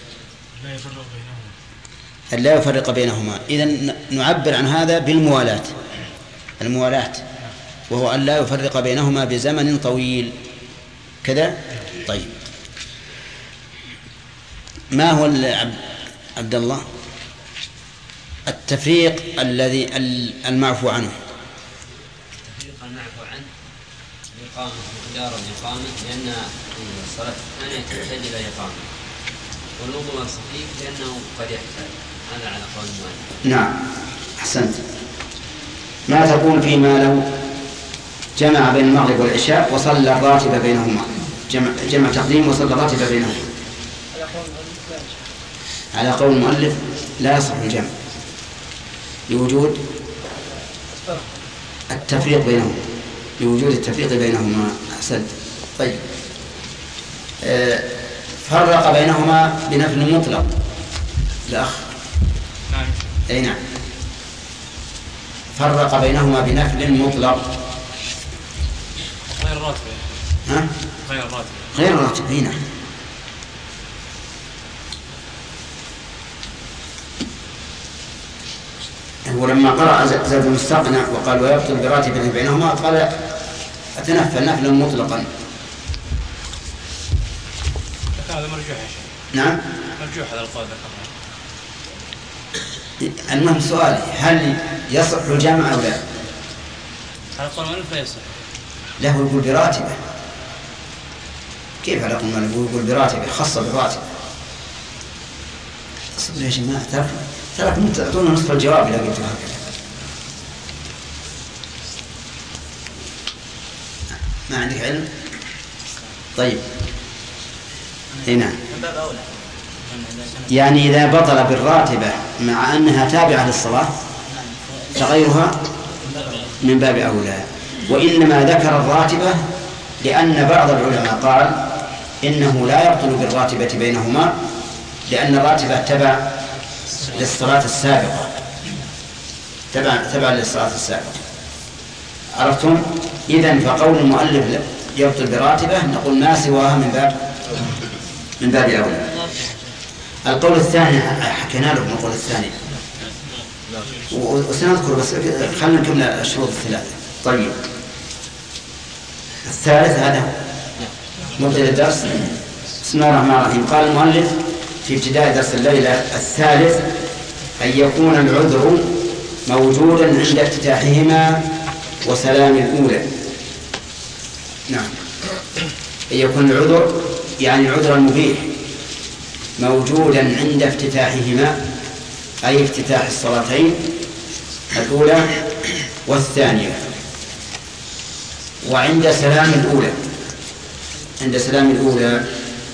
لا يفرق بينهما. إذن نعبر عن هذا بالموالاة، الموالاة وهو أن لا يفرق بينهما بزمن طويل كذا. طيب ما هو عبد الله التفريق الذي المعفو عنه؟ التفريق المعفو عنه إقامة مقدار الإقامة لأن الصلاة الثانية تحتاج إلى إقامة، والوضوء صحيح لأنه قد يحتاج. هذا على قول المؤلف. نعم أحسنت. ما تقول فيما لو جمع بين المغرب والعشاء وصلى الراتب بينهما، جمع, جمع تقديم وصلى الراتب بينهما؟ على قول المؤلف لا يصح الجمع لوجود التفريق بينهما، لوجود التفريق بينهما. أحسنت. طيب أه فرق بينهما بنفل مطلق الأخ. نعم. أي نعم، فرق بينهما بنفل مطلق غير راتب. ها؟ غير راتب. غير راتب. أي نعم. ولما قرأ زاد المستقنع وقال ويبطل براتب بينهما قال أتنفل نفلا مطلقا. هذا مرجوح يا شيخ. نعم مرجوح هذا القول ذكره. المهم سؤالي هل يصح الجمع أو لا؟ على قول المؤلف لا يصح. له يقول براتبه. كيف على قول المؤلف يقول براتبه خاصة بالراتبه؟ أصبر يا جماعة ترى تراكم تعطونا نصف الجواب إذا قلت هكذا. ما عندك علم؟ طيب هنا يعني إذا بطل بالراتبة مع أنها تابعة للصلاة فغيرها من باب أولى. وإنما ذكر الراتبة لأن بعض العلماء قال إنه لا يبطل بالراتبة بينهما لأن الراتبة تبع للصلاة السابقة، تبع تبع للصلاة السابقة. عرفتم؟ إذن فقول المؤلف يبطل براتبة نقول ما سواها من باب من باب أولى. القول الثاني حكينا لكم القول الثاني وسنذكر بس خلنا نكمل الشروط الثلاثة. طيب الثالث هذا مبدأ الدرس. بسم الله الرحمن الرحيم. قال المؤلف في ابتداء درس الليلة الثالث أن يكون العذر موجودا عند افتتاحهما وسلام الأولى. نعم، أن يكون العذر يعني العذر المبيح موجودا عند افتتاحهما أي افتتاح الصلاتين الأولى والثانية وعند سلام الأولى، عند سلام الأولى.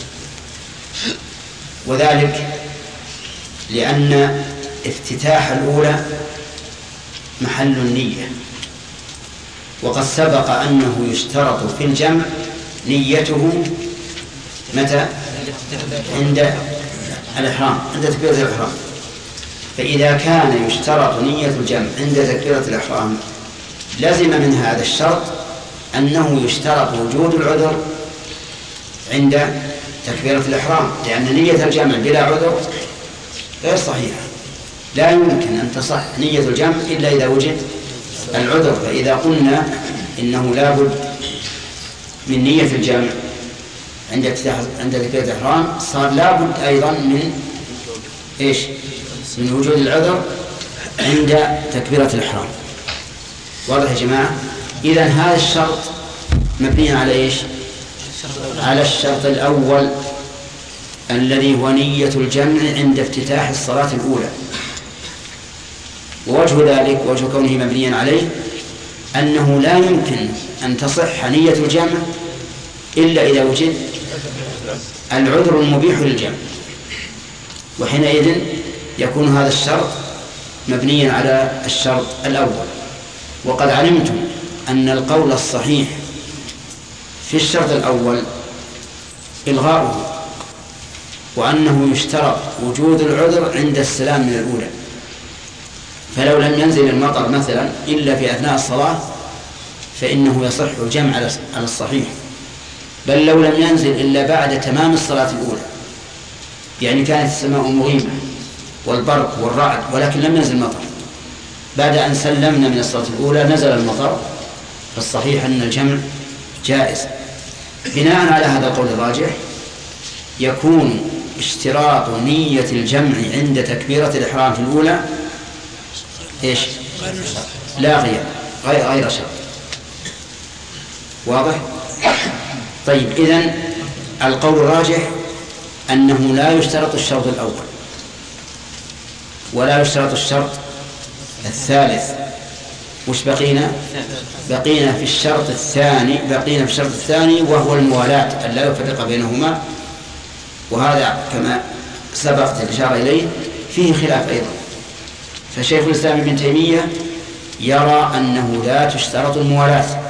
وذلك لأن افتتاح الأولى محل النية، وقد سبق أنه يشترط في الجمع نيته متى؟ عند الإحرام، عند تكبيرة الإحرام. فإذا كان يشترط نية الجمع عند تكبيرة الإحرام لزم من هذا الشرط أنه يشترط وجود العذر عند تكبيرة الإحرام، لأن نية الجمع بلا عذر غير صحيحة. لا يمكن أن تصح نية الجمع إلا إذا وجد العذر. فإذا قلنا إنه لا بد من نية الجمع عند عند تكبيرة الإحرام صار لا بد أيضا من إيش؟ من وجود العذر عند تكبيرة الإحرام. واضح يا جماعة؟ إذن هذا الشرط مبني على إيش؟ على الشرط الأول الذي هو نية الجمع عند افتتاح الصلاة الأولى. ووجه ذلك وجه كونه مبنيا عليه أنه لا يمكن أن تصح نية الجمع إلا إذا وجد العذر المبيح للجمع، وحينئذ يكون هذا الشرط مبنيا على الشرط الأول. وقد علمتم أن القول الصحيح في الشرط الأول إلغاؤه، وأنه يشترط وجود العذر عند السلام من الأولى. فلو لم ينزل المطر مثلا إلا في أثناء الصلاة فإنه يصح الجمع على الصحيح، بل لو لم ينزل إلا بعد تمام الصلاة الأولى، يعني كانت السماء مغيمة والبرق والرعد ولكن لم ينزل المطر، بعد أن سلمنا من الصلاة الأولى نزل المطر، فالصحيح أن الجمع جائز. بناء على هذا القول الراجح يكون اشتراط نية الجمع عند تكبيرة الإحرام في الأولى إيش؟ لا غير غير, غير شرط. واضح؟ طيب إذن القول الراجح أنه لا يشترط الشرط الأول ولا يشترط الشرط الثالث. وش بقينا؟ بقينا في الشرط الثاني بقينا في الشرط الثاني وهو الموالاة أن لا يفرق بينهما، وهذا كما سبقت الإشارة إليه فيه خلاف أيضا. فشيخ الإسلام ابن تيمية يرى أنه لا تشترط الموالاة،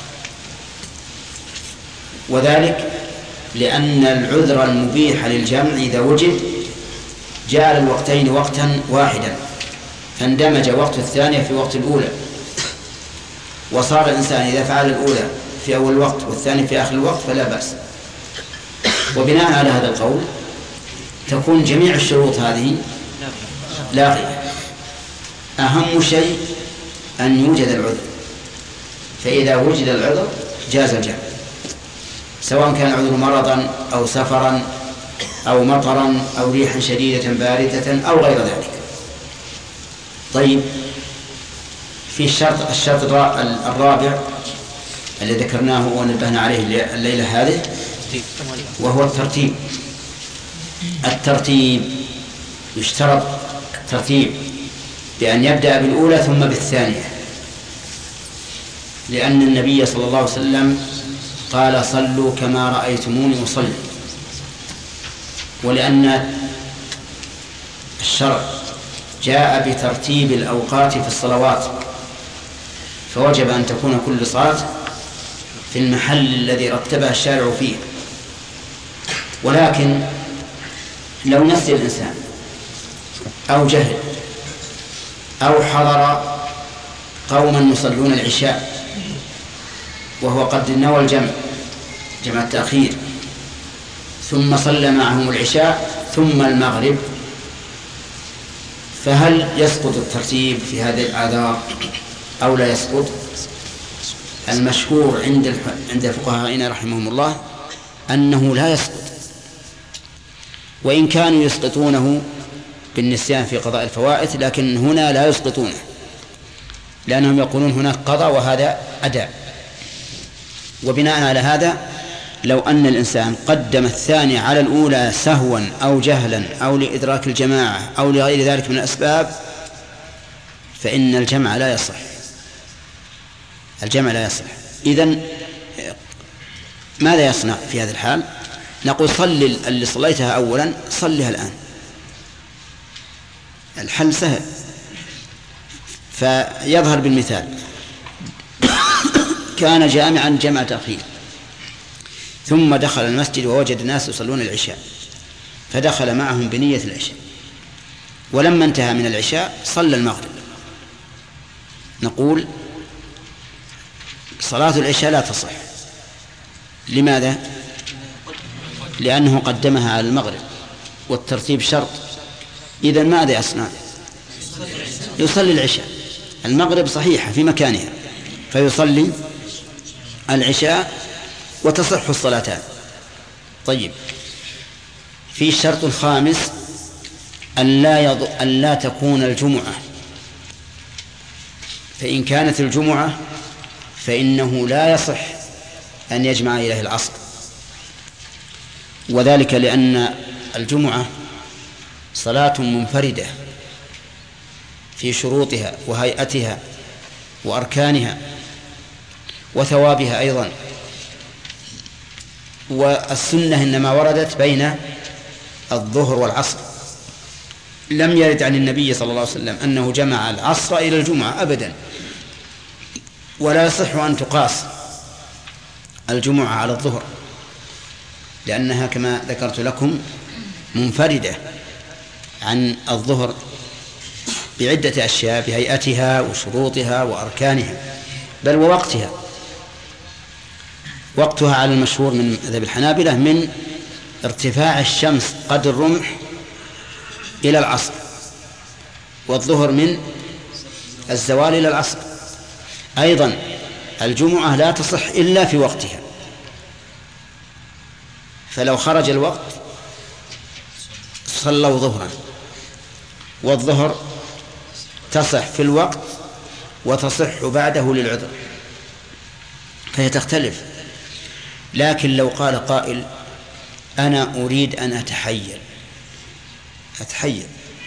وذلك لأن العذر المبيح للجمع إذا وجد جعل الوقتين وقتا واحدا، فاندمج وقت الثانية في وقت الأولى، وصار الإنسان إذا فعل الأولى في أول الوقت والثاني في آخر الوقت فلا بأس. وبناء على هذا القول تكون جميع الشروط هذه لاغية. أهم شيء أن يوجد العذر، فإذا وجد العذر جاز الجمع، سواء كان العذر مرضا أو سفرا أو مطرا أو ريحا شديدة باردة أو غير ذلك. طيب، في الشرط الشرط الرابع الذي ذكرناه ونبهنا عليه الليلة هذه وهو الترتيب. الترتيب يشترط الترتيب بأن يبدأ بالأولى ثم بالثانية، لأن النبي صلى الله عليه وسلم قال صلوا كما رأيتموني أصلي، ولأن الشرع جاء بترتيب الأوقات في الصلوات، فوجب أن تكون كل صلاة في المحل الذي رتبها الشارع فيه. ولكن لو نسي الإنسان أو جهل أو حضر قوما يصلون العشاء وهو قد نوى الجمع جمع التأخير ثم صلى معهم العشاء ثم المغرب، فهل يسقط الترتيب في هذه الأعذار أو لا يسقط؟ المشهور عند عند فقهائنا رحمهم الله أنه لا يسقط، وإن كانوا يسقطونه بالنسيان في قضاء الفوائت، لكن هنا لا يسقطونه، لأنهم يقولون هناك قضاء وهذا أداء. وبناء على هذا لو أن الإنسان قدم الثاني على الأولى سهوا أو جهلا أو لإدراك الجماعة أو لغير ذلك من الأسباب فإن الجمع لا يصح، الجمع لا يصح. إذن ماذا يصنع في هذا الحال؟ نقول صل اللي صليتها أولا صلها الآن، الحل سهل. فيظهر بالمثال كان جامعا جمع تأخير ثم دخل المسجد ووجد الناس يصلون العشاء فدخل معهم بنية العشاء، ولما انتهى من العشاء صلى المغرب، نقول صلاة العشاء لا تصح. لماذا؟ لأنه قدمها على المغرب والترتيب شرط. إذن ماذا يصنع؟ يصلي العشاء، المغرب صحيحة في مكانها فيصلي العشاء وتصح الصلاتان. طيب، في الشرط الخامس أن لا, يض... أن لا تكون الجمعة، فإن كانت الجمعة فإنه لا يصح أن يجمع إليه العصر، وذلك لأن الجمعة صلاة منفردة في شروطها وهيئتها وأركانها وثوابها أيضا، والسنة إنما وردت بين الظهر والعصر، لم يرد عن النبي صلى الله عليه وسلم أنه جمع العصر إلى الجمعة أبدا، ولا يصح أن تقاس الجمعة على الظهر لأنها كما ذكرت لكم منفردة عن الظهر بعدة أشياء، بهيئتها وشروطها وأركانها بل ووقتها. وقتها على المشهور من مذهب الحنابلة من ارتفاع الشمس قدر الرمح إلى العصر، والظهر من الزوال إلى العصر. أيضا الجمعة لا تصح إلا في وقتها، فلو خرج الوقت صلوا ظهرا، والظهر تصح في الوقت وتصح بعده للعذر، فهي تختلف. لكن لو قال قائل أنا أريد أن أتحيل أتحيل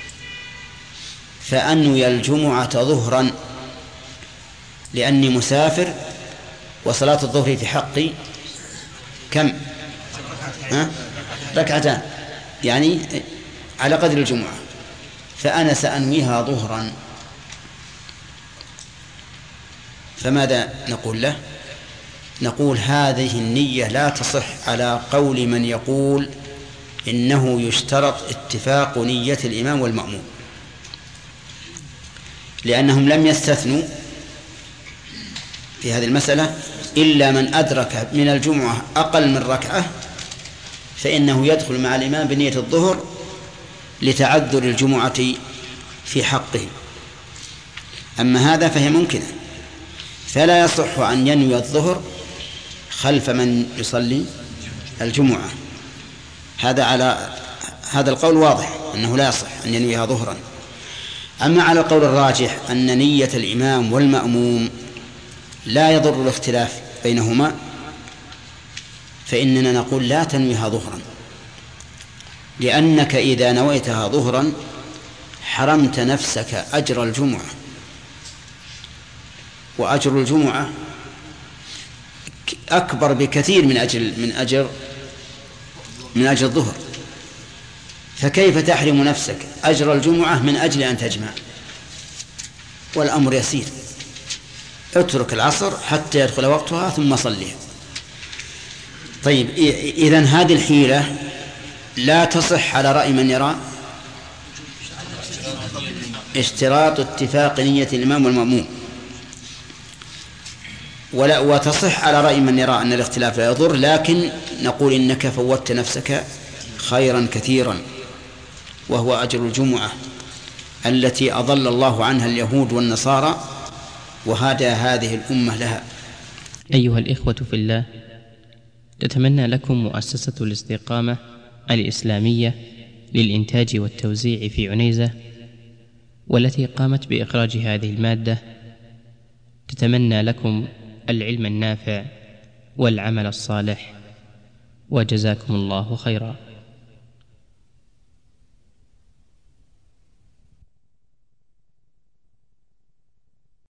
فأنوي الجمعة ظهرا لأني مسافر وصلاة الظهر في حقي كم؟ ها؟ ركعتان يعني على قدر الجمعة، فأنا سأنويها ظهرا، فماذا نقول له؟ نقول هذه النية لا تصح على قول من يقول إنه يشترط اتفاق نية الإمام والمأموم، لأنهم لم يستثنوا في هذه المسألة إلا من أدرك من الجمعة أقل من ركعة فإنه يدخل مع الإمام بنية الظهر لتعذر الجمعة في حقه. أما هذا فهي ممكنة، فلا يصح أن ينوي الظهر خلف من يصلي الجمعة. هذا على هذا القول واضح أنه لا يصح أن ينويها ظهرا. أما على القول الراجح أن نية الإمام والمأموم لا يضر الاختلاف بينهما، فإننا نقول لا تنويها ظهرا، لأنك إذا نويتها ظهرا حرمت نفسك أجر الجمعة، وأجر الجمعة أكبر بكثير من أجر من أجر من أجر الظهر، فكيف تحرم نفسك أجر الجمعة من أجل أن تجمع؟ والأمر يسير، اترك العصر حتى يدخل وقتها ثم صليها. طيب إذن هذه الحيلة لا تصح على رأي من يرى اشتراط اتفاق نية الإمام والمأموم، ولا وتصح على رأي من يرى أن الاختلاف لا يضر، لكن نقول إنك فوتت نفسك خيرا كثيرا وهو أجر الجمعة التي أضل الله عنها اليهود والنصارى وهدى هذه الأمة لها. أيها الإخوة في الله، تتمنى لكم مؤسسة الاستقامة الإسلامية للإنتاج والتوزيع في عنيزة، والتي قامت بإخراج هذه المادة، تتمنى لكم العلم النافع والعمل الصالح، وجزاكم الله خيرا.